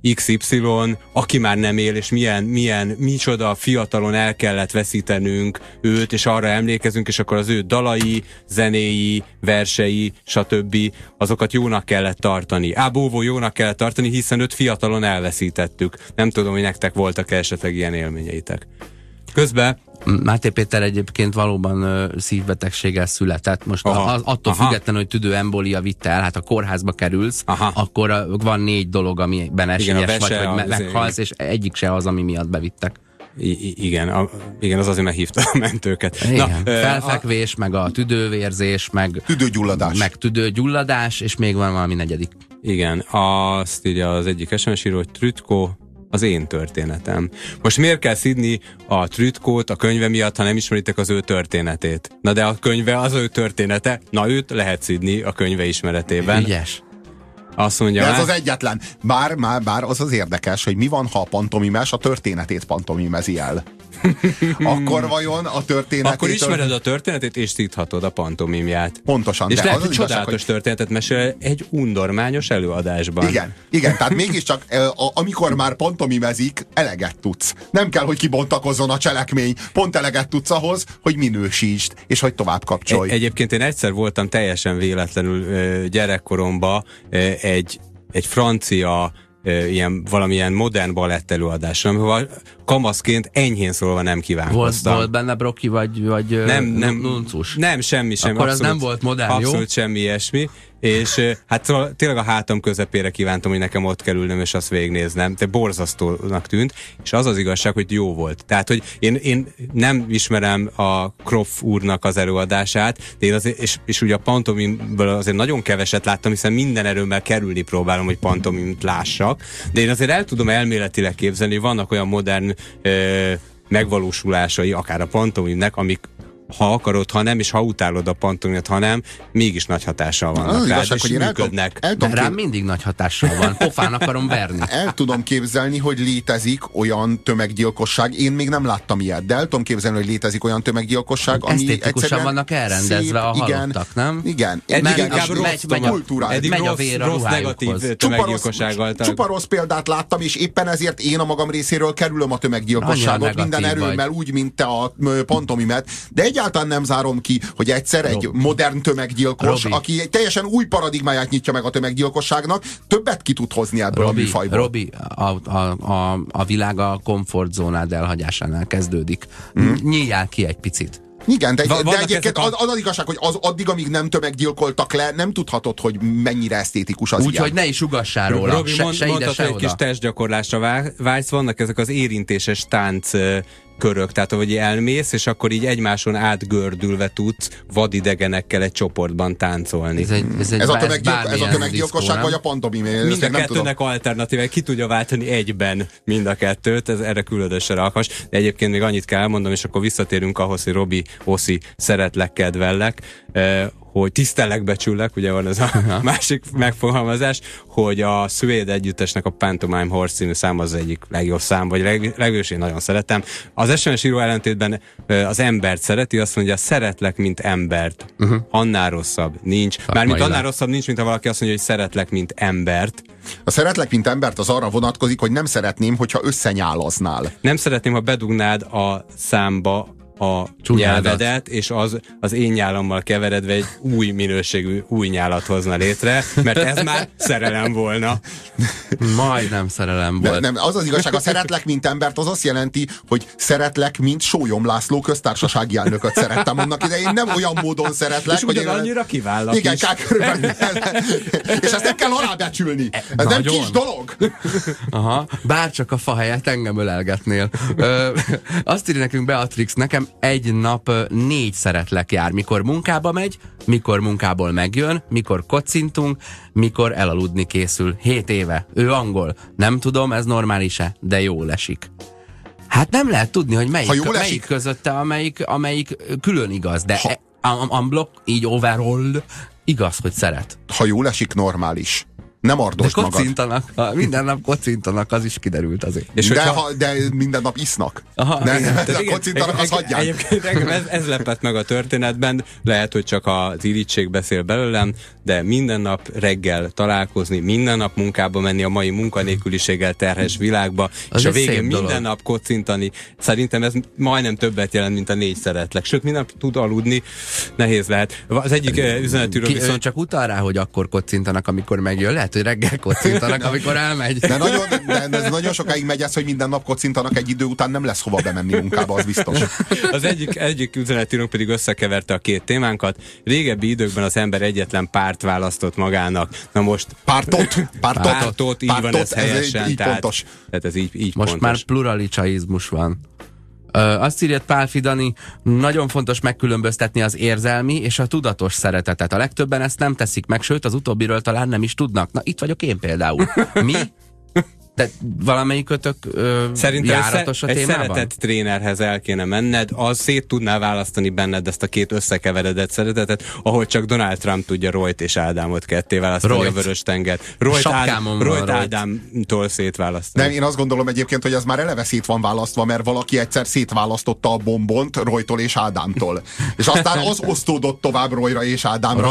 XY, aki már nem él, és micsoda fiatalon el kellett veszítenünk őt, és arra emlékezünk, és akkor az ő dalai, zenéi, versei, stb. Azokat jónak kellett tartani. Bóvó jónak kellett tartani, hiszen őt fiatalon elveszítettük. Nem tudom, hogy nektek voltak esetleg ilyen élményeitek. Közben Máté Péter egyébként valóban szívbetegséggel született. Most attól függetlenül, hogy tüdőembolia vitte el, hát a kórházba kerülsz, akkor van 4 dolog, amiben esélyes vagy, hogy meghalsz, és egyik se az, ami miatt bevittek. Igen, az azért, mert hívta a mentőket. Igen, felfekvés, meg a tüdővérzés, meg tüdőgyulladás, és még van valami 4. Igen, azt írja az egyik SMS író, hogy Trütko, az én történetem. Most miért kell szidni a Trütkót a könyve miatt, ha nem ismeritek az ő történetét? Na de a könyve az ő története, na őt lehet szidni a könyve ismeretében. Ügyes. Azt mondja, de ez az egyetlen. Bár az érdekes, hogy mi van, ha a pantomimes a történetét pantomimezi el. Akkor vajon a történetét... Akkor ismered a történetét, és szidhatod a pantomimját. Pontosan. És lehet, hogy csodálatos történetet mesél egy undormányos előadásban. Igen, tehát mégiscsak amikor már pantomimezik, eleget tudsz. Nem kell, hogy kibontakozzon a cselekmény. Pont eleget tudsz ahhoz, hogy minősítsd, és hogy tovább kapcsolj. Egyébként én egyszer voltam teljesen véletlenül gyerekkoromban egy francia valamilyen modern balett előadásra, amivel kamaszként enyhén szólva nem kívánkoztam. Volt benne Brocky vagy nem, Nuncus? Nem, semmi. Akkor abszolút, az nem volt modern, jó? Abszolút semmi ilyesmi. És hát szóval tényleg a hátam közepére kívántam, hogy nekem ott kell ülnöm, és azt végignéznem. De borzasztónak tűnt, és az az igazság, hogy jó volt. Tehát, hogy én nem ismerem a Kroff úrnak az előadását, de én azért, és ugye a pantomimből azért nagyon keveset láttam, hiszen minden erőmmel kerülni próbálom, hogy pantomimt lássak. De én azért el tudom elméletileg képzelni, hogy vannak olyan modern megvalósulásai, akár a pantomimnek, amik ha akarod, ha nem, és ha utálod a pantomimot, ha nem, mégis nagy hatással vannak rád, és működnek. Rám mindig nagy hatással van. Pofán akarom verni. El tudom képzelni, hogy létezik olyan tömeggyilkosság. Én még nem láttam ilyet, de el tudom képzelni, hogy létezik olyan tömeggyilkosság, ami esztétikusan vannak elrendezve szép, a halottak, nem? Igen. Megy a vér a ruhájukhoz. Csupa rossz példát láttam, és éppen ezért én a magam részéről kerülöm a tömeggyilkosságot minden erőmmel, úgy, mint te a pantomimet, de egyáltalán nem zárom ki, hogy egyszer egy modern tömeggyilkos, aki egy teljesen új paradigmáját nyitja meg a tömeggyilkosságnak, többet ki tud hozni ebből a műfajból. Robi, a világ a komfortzónád elhagyásánál kezdődik. Nyíljál ki egy picit. Igen, de egyébként az igazság, hogy addig, amíg nem tömeggyilkoltak le, nem tudhatod, hogy mennyire esztétikus az ilyen. Úgyhogy ne is ugassál róla, Robi, mondtad, hogy egy kis testgyakorlásra vágysz, vannak ezek az érintéses tánc körök, tehát ahogy elmész, és akkor így egymáson átgördülve tudsz vadidegenekkel egy csoportban táncolni. Ez a tömeggyilkosság vagy a pantomim? Mind a kettőnek alternatíva, ki tudja váltani egyben mind a kettőt, ez erre különösen alkalmas. De egyébként még annyit kell elmondom, és akkor visszatérünk ahhoz, hogy Robi, Oszi, szeretlek, kedvellek, hogy tisztellek, becsüllek, ugye van ez a másik megfogalmazás, hogy a Suede együttesnek a Pantomime Horse című szám az egyik legjobb szám, vagy legős, én nagyon szeretem. Az SMS író ellentétben az embert szereti, azt mondja, szeretlek, mint embert. Annál rosszabb nincs. Mármint annál rosszabb nincs, mint ha valaki azt mondja, hogy szeretlek, mint embert. A szeretlek, mint embert az arra vonatkozik, hogy nem szeretném, hogyha összenyálaznál. Nem szeretném, ha bedugnád a számba a nyelvedet, és az én nyálammal keveredve egy új minőségű új nyálat hozna létre, mert ez már szerelem volna. Majdnem szerelem volt. Nem, az az igazság, a szeretlek, mint embert, az azt jelenti, hogy szeretlek, mint Sólyom László köztársasági elnököt szerettem annak idején. Nem olyan módon szeretlek, és ugyanannyira kivállak igen, is. És ezt nem kell alábecsülni. Ez nem kis dolog. Aha, bárcsak a fa helyett engem ölelgetnél. Azt írja nekünk Beatrix, nekem egy nap 4 szeretlek jár, mikor munkába megy, mikor munkából megjön, mikor kocintunk, mikor elaludni készül. 7 éve. Ő angol. Nem tudom, ez normális-e, de jól esik. Hát nem lehet tudni, hogy melyik közötte, amelyik külön igaz, de unblock, így overall, igaz, hogy szeret. Ha jól esik, normális. Nem ardosd magad. Kocintanak, minden nap kocintanak, az is kiderült azért. És de minden nap isznak. Kocintanak, az hagyják. Egyébként ez lepett meg a történetben, lehet, hogy csak az irítség beszél belőlem, de minden nap reggel találkozni, minden nap munkába menni a mai munkanélküliséggel terhes világba, az és a végén minden nap kocintani. Szerintem ez majdnem többet jelent, mint a 4 szeretlek. Sőt, minden nap tud aludni, nehéz lehet. Az egyik üzenetűről viszont... Csak utal rá, hogy akkor kocintanak, amikor megjön. Lehet, hogy reggel kocintanak, amikor elmegy. De ez nagyon sokáig megy ez, hogy minden nap kocintanak, egy idő után nem lesz hova bemenni munkába, az biztos. Az egyik üzenetűrünk pedig összekeverte a két témánkat. Régebbi időkben az ember egyetlen párt választott magának. Na most... Pártot, így van ez helyesen. Így pontos. Tehát ez így most pontos. Már pluralicaizmus van. Azt írja Pál Fidani, nagyon fontos megkülönböztetni az érzelmi és a tudatos szeretetet. A legtöbben ezt nem teszik meg, sőt az utóbbiről talán nem is tudnak. Na, itt vagyok én például. Mi? De valamelyikötök járatos a témában? Egy szeretett trénerhez el kéne menned, az szét tudná választani benned ezt a két összekeveredett szeretetet, ahol csak Donald Trump tudja Royt és Ádámot ketté választani, a Vörös-tengert. Royt Ádámtól szétválasztani. Nem, én azt gondolom egyébként, hogy ez már eleve szét van választva, mert valaki egyszer szétválasztotta a bombont Roytól és Ádámtól. És aztán az osztódott tovább Royra és Ádámra.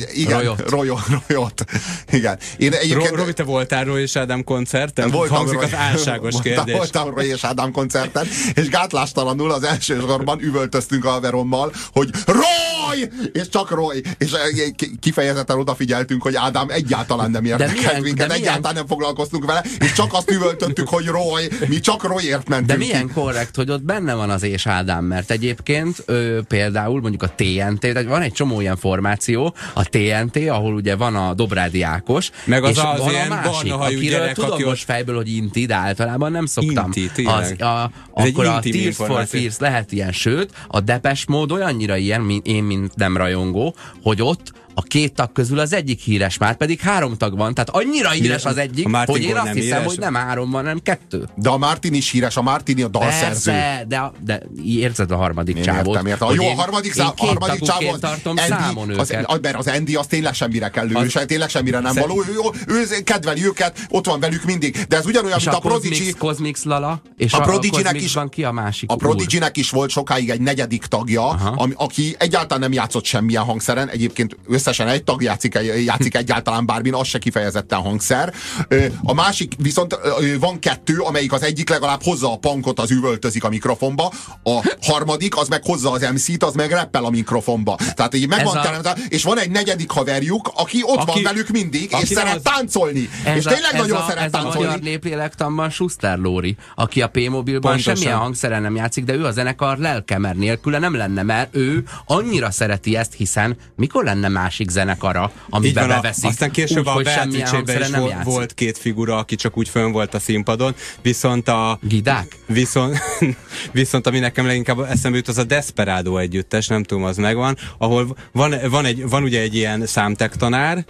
Royot. Igen. Robi, te voltál Roy és Ádám koncerten? Hangzik az álságos kérdés. Voltam Roy és Ádám koncerten, és gátlástalanul az első sorban üvöltöztünk a haverommal, hogy Roy! És csak Roy! És kifejezetten odafigyeltünk, hogy Ádám egyáltalán nem érdekel minket, egyáltalán nem foglalkoztunk vele, és csak azt üvöltöttük, hogy Roy, mi csak Royért mentünk. De milyen korrekt, hogy ott benne van az és Ádám, mert egyébként például mondjuk a TNT, tehát van egy csomó ilyen formáció, a TNT, ahol ugye van a Dobrádi Ákos, meg és az van ilyen a másik, akiről tudom most fejből, hogy Inti, de általában nem szoktam. Akkor a Tears for Fears lehet ilyen, sőt, a Depeche Mode olyannyira ilyen, én mint nem rajongó, hogy ott a 2 tag közül az egyik híres, már pedig 3 tag van, tehát annyira híres az egyik, hogy én azt hiszem, hogy nem 3 van, hanem 2. De a Martin is híres, a Martini a dalszerző. Persze, de érzed a harmadik csávót. Jó, a harmadik csávót tartom számon őket. Mert az Andy az tényleg semmire kellő, tényleg semmire nem való, ő kedveli őket, ott van velük mindig, de ez ugyanolyan, mint a Prodigy. Cosmix Lala, és a Cosmixban ki a másik? A Prodigynek is volt sokáig egy 4. tagja, aki egyáltalán nem játszott semmilyen hangszeren, egyébként összesen egy tag játszik egyáltalán bármin, az se kifejezetten hangszer. A másik viszont van 2, amelyik az egyik legalább hozza a punkot, az üvöltözik a mikrofonba, a harmadik az meg hozza az MC-t, az meg rappel a mikrofonba. Tehát így megvan és van egy 4. haverjuk, aki ott van velük mindig, és szeret táncolni. És tényleg nagyon szeret táncolni. Ez a magyar léplélektanban Schuster Lóri, aki a P-mobilban semmilyen hangszeren nem játszik, de ő a zenekar lelke, mert nélküle nem lenne, mert ő annyira szereti ezt, hiszen mikor lenne másik zenekara, amiben beveszik. Aztán később a Beatrice-ben is volt 2 figura, aki csak úgy fönn volt a színpadon, viszont a... Gidák? Viszont ami nekem leginkább eszembe jut, az a Desperado együttes, nem tudom, az megvan, ahol van ugye egy ilyen számtek tanár,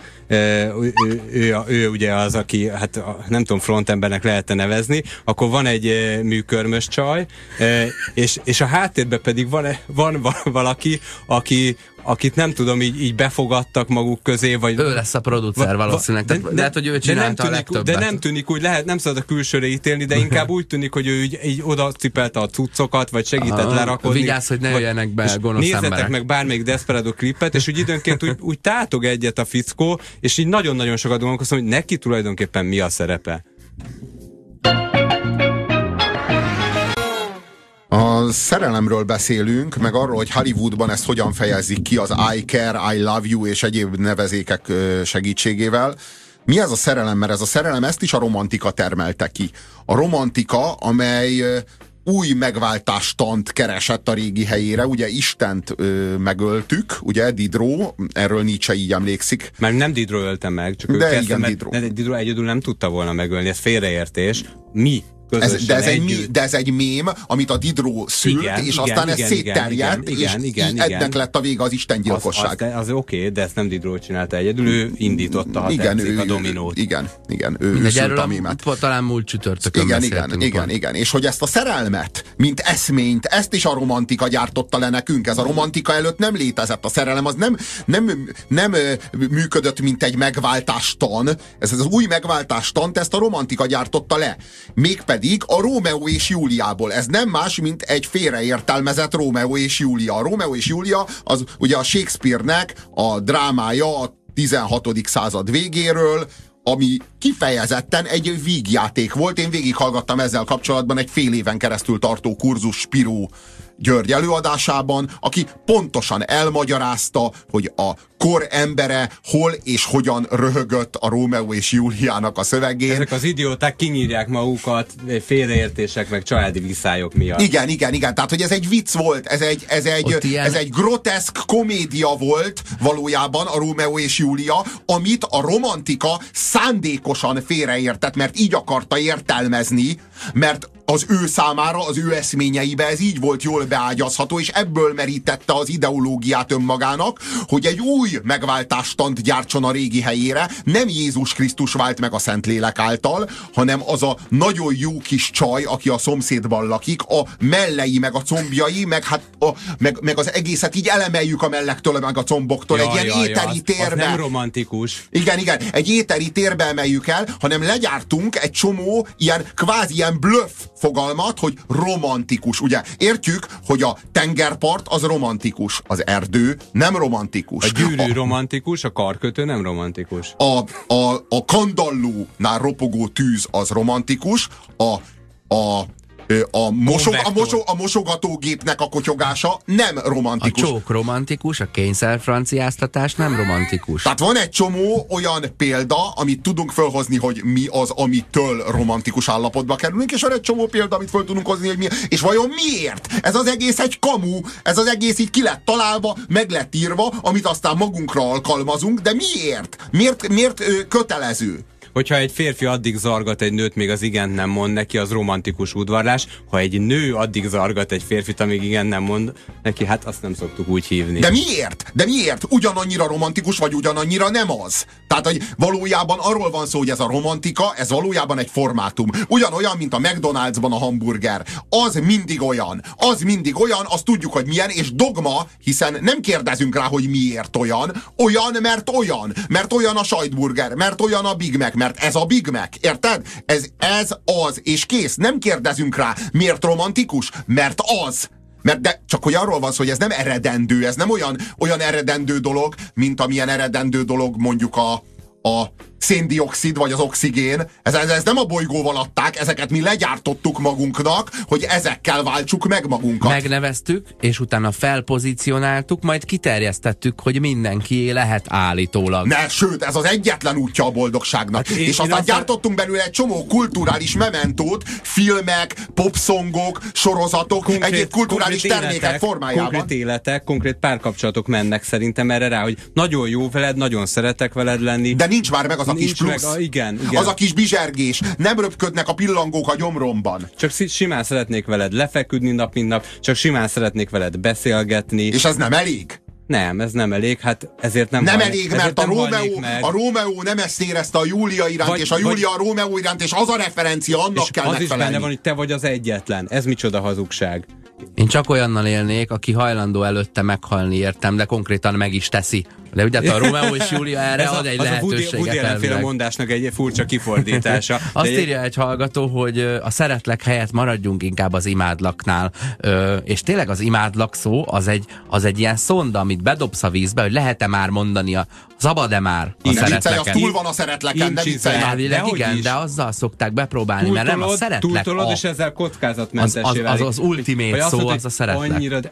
ő ugye az, aki, hát nem tudom, frontembernek lehetne nevezni, akkor van egy műkörmös csaj, és a háttérben pedig van valaki, akit nem tudom, így befogadtak maguk közé, vagy... Ő lesz a producer valószínűleg. De lehet, hogy ő csinálta a legtöbbet. De nem tűnik úgy, nem szabad a külsőre ítélni, de inkább úgy tűnik, hogy ő így oda cipelte a cuccokat, vagy segített lerakodni. Vigyázz, hogy ne jöjjenek be gonosz emberek. Nézzetek meg bármelyik Desperado klipet, és úgy időnként úgy tátog egyet a fickó, és így nagyon-nagyon sokat gondolkozom, hogy neki tulajdonképpen mi a szerepe. A szerelemről beszélünk, meg arról, hogy Hollywoodban ezt hogyan fejezik ki az I care, I love you és egyéb nevezékek segítségével. Mi ez a szerelem? Mert ez a szerelem, ezt is a romantika termelte ki. A romantika, amely új megváltástant keresett a régi helyére, ugye Istent megöltük, ugye Diderot, erről Nietzsche így emlékszik. Már nem Diderot ölte meg, csak de igen, Diderot. Diderot egyedül nem tudta volna megölni, ez félreértés. Mi De ez egy mém, amit a Diderot szült, és aztán ez szétterjedt, és ennek lett a vége az istengyilkosság. Az oké, de ezt nem Diderot csinálta egyedül, ő indította, ha tetszik, a dominót. Igen, ő szült a mémet. Talán múlt csütörtökön beszéltünk. Igen, és hogy ezt a szerelmet, mint eszményt, ezt is a romantika gyártotta le nekünk. Ez a romantika előtt nem létezett. A szerelem az nem működött, mint egy megváltástan. Ez az új megváltástant, ezt a romantika gyártotta le. Mégpedig a Rómeó és Júliából. Ez nem más, mint egy félreértelmezett Rómeó és Júlia. A Rómeó és Júlia az ugye a Shakespeare-nek a drámája a 16. század végéről, ami kifejezetten egy vígjáték volt. Én végighallgattam ezzel kapcsolatban egy fél éven keresztül tartó kurzus Spiró György előadásában, aki pontosan elmagyarázta, hogy a kor embere hol és hogyan röhögött a Rómeó és Júliának a szövegén. Ezek az idióták kinyírják magukat félreértések meg családi viszályok miatt. Igen. Tehát, hogy ez egy vicc volt, ez egy groteszk komédia volt valójában a Rómeó és Júlia, amit a romantika szándékosan félreértett, mert így akarta értelmezni, mert az ő számára, az ő eszményeibe ez így volt jól beágyazható, és ebből merítette az ideológiát önmagának, hogy egy új megváltástant gyártson a régi helyére. Nem Jézus Krisztus vált meg a Szentlélek által, hanem az a nagyon jó kis csaj, aki a szomszédban lakik, a mellei, meg a combjai, meg az egészet így elemeljük a mellektől, meg a comboktól. Egy ilyen éteri térbe. Az nem romantikus. Igen, egy éteri térbe emeljük el, hanem legyártunk egy csomó ilyen kvázi ilyen bluff fogalmat, hogy romantikus. Ugye értjük, hogy a tengerpart az romantikus, az erdő nem romantikus. A gyűrű romantikus, a karkötő nem romantikus. A kandallónál ropogó tűz az romantikus, a mosogatógépnek a kotyogása nem romantikus. A csók romantikus, a kényszerfranciáztatás nem romantikus. Tehát van egy csomó olyan példa, amit tudunk fölhozni, hogy mi az, amitől romantikus állapotba kerülünk, és van egy csomó példa, amit föl tudunk hozni, hogy mi. És vajon miért? Ez az egész egy kamu, ez az egész így ki lett találva, meg lett írva, amit aztán magunkra alkalmazunk, de miért? Miért kötelező? Hogyha egy férfi addig zargat egy nőt, még az igent nem mond neki, az romantikus udvarlás. Ha egy nő addig zargat egy férfit, amíg igen nem mond neki, hát azt nem szoktuk úgy hívni. De miért? Ugyanannyira romantikus, vagy ugyanannyira nem az? Tehát, hogy valójában arról van szó, hogy ez a romantika, ez valójában egy formátum. Ugyanolyan, mint a McDonald'sban a hamburger. Az mindig olyan, azt tudjuk, hogy milyen, és dogma, hiszen nem kérdezünk rá, hogy miért olyan. Mert olyan a sajtburger, mert olyan a Big Mac, mert ez a Big Mac, érted? Ez az, és kész. Nem kérdezünk rá, miért romantikus? Mert az. De csak hogy arról van szó, hogy ez nem eredendő, ez nem olyan eredendő dolog, mint amilyen eredendő dolog mondjuk a széndioxid vagy az oxigén. Ez nem a bolygóval adták, ezeket mi legyártottuk magunknak, hogy ezekkel váltsuk meg magunkat. Megneveztük, és utána felpozícionáltuk, majd kiterjesztettük, hogy mindenkié lehet állítólag. Sőt, ez az egyetlen útja a boldogságnak. Hát és aztán gyártottunk belőle egy csomó kulturális mementót, filmek, popszongok, sorozatok, egyéb kulturális termékek formájában. Konkrét életek, konkrét párkapcsolatok mennek szerintem erre rá, hogy nagyon jó veled, nagyon szeretek veled lenni. De nincs már meg az a kis plusz. Igen. Az a kis bizsergés. Nem röpködnek a pillangók a gyomromban. Csak simán szeretnék veled lefeküdni nap mint nap, csak simán szeretnék veled beszélgetni. És ez nem elég? Nem, ez nem elég, hát ezért nem elég, mert a Rómeó nem ezt érezte a Júlia iránt, és a Júlia a Rómeó iránt, és az a referencia, annak kell megfelelni. Az is benne van, hogy te vagy az egyetlen. Ez micsoda hazugság. Én csak olyannal élnék, aki hajlandó előtte meghalni, értem, de konkrétan meg is teszi. De ugye a Rómeó és Júlia erre ad egy lehetőséget. Ez a Woody Allen-féle mondásnak egy furcsa kifordítása. Azt írja egy hallgató, hogy a szeretlek helyett maradjunk inkább az imádlaknál. És tényleg az imádlak szó az egy ilyen szonda, amit bedobsz a vízbe, hogy lehet-e már mondani szabad-e már a szeretleken. Az túl van a szeretleken, ne viccelj már. Igen, de azzal szokták bepróbálni, mert nem a szeretlek. Túltolod, és ezzel kockázatmentessé válik. Az ultimate szó, az a szeretlek.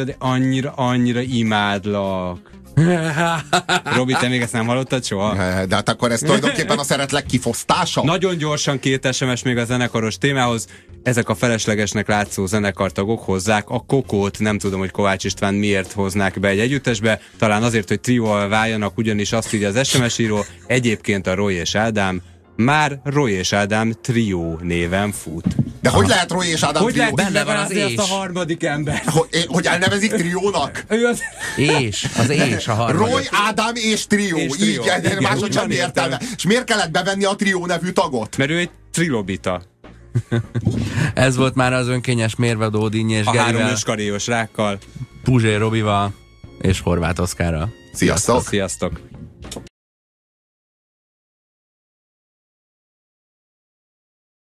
Annyira imádlak. Robi, te még ezt nem hallottad soha? De hát akkor ez tulajdonképpen a szeretlek kifosztása? Nagyon gyorsan 2 SMS még a zenekaros témához. Ezek a feleslegesnek látszó zenekartagok hozzák a Kokót. Nem tudom, hogy Kovács István miért hoznák be egy együttesbe. Talán azért, hogy trióval váljanak, ugyanis azt írja az SMS író. Egyébként a Roy és Ádám már Roy és Ádám trió néven fut. De hogy lehet Roy és Ádám Hogy trió? lehet Benne van az legalább és. ezt a harmadik ember? Hogy elnevezik triónak? Ő az... Az és a harmadik. Roy, Ádám és trió. És trió. Így, Igen, máshogy úgy sem van értelme. értelme. És miért kellett bevenni a trió nevű tagot? Mert ő egy trilobita. Ez volt már az önkényes mérvadó Díny és A három Gerivel, őskariós rákkal. Puzsér Robival és Horváth Oszkárral. Sziasztok! Sziasztok!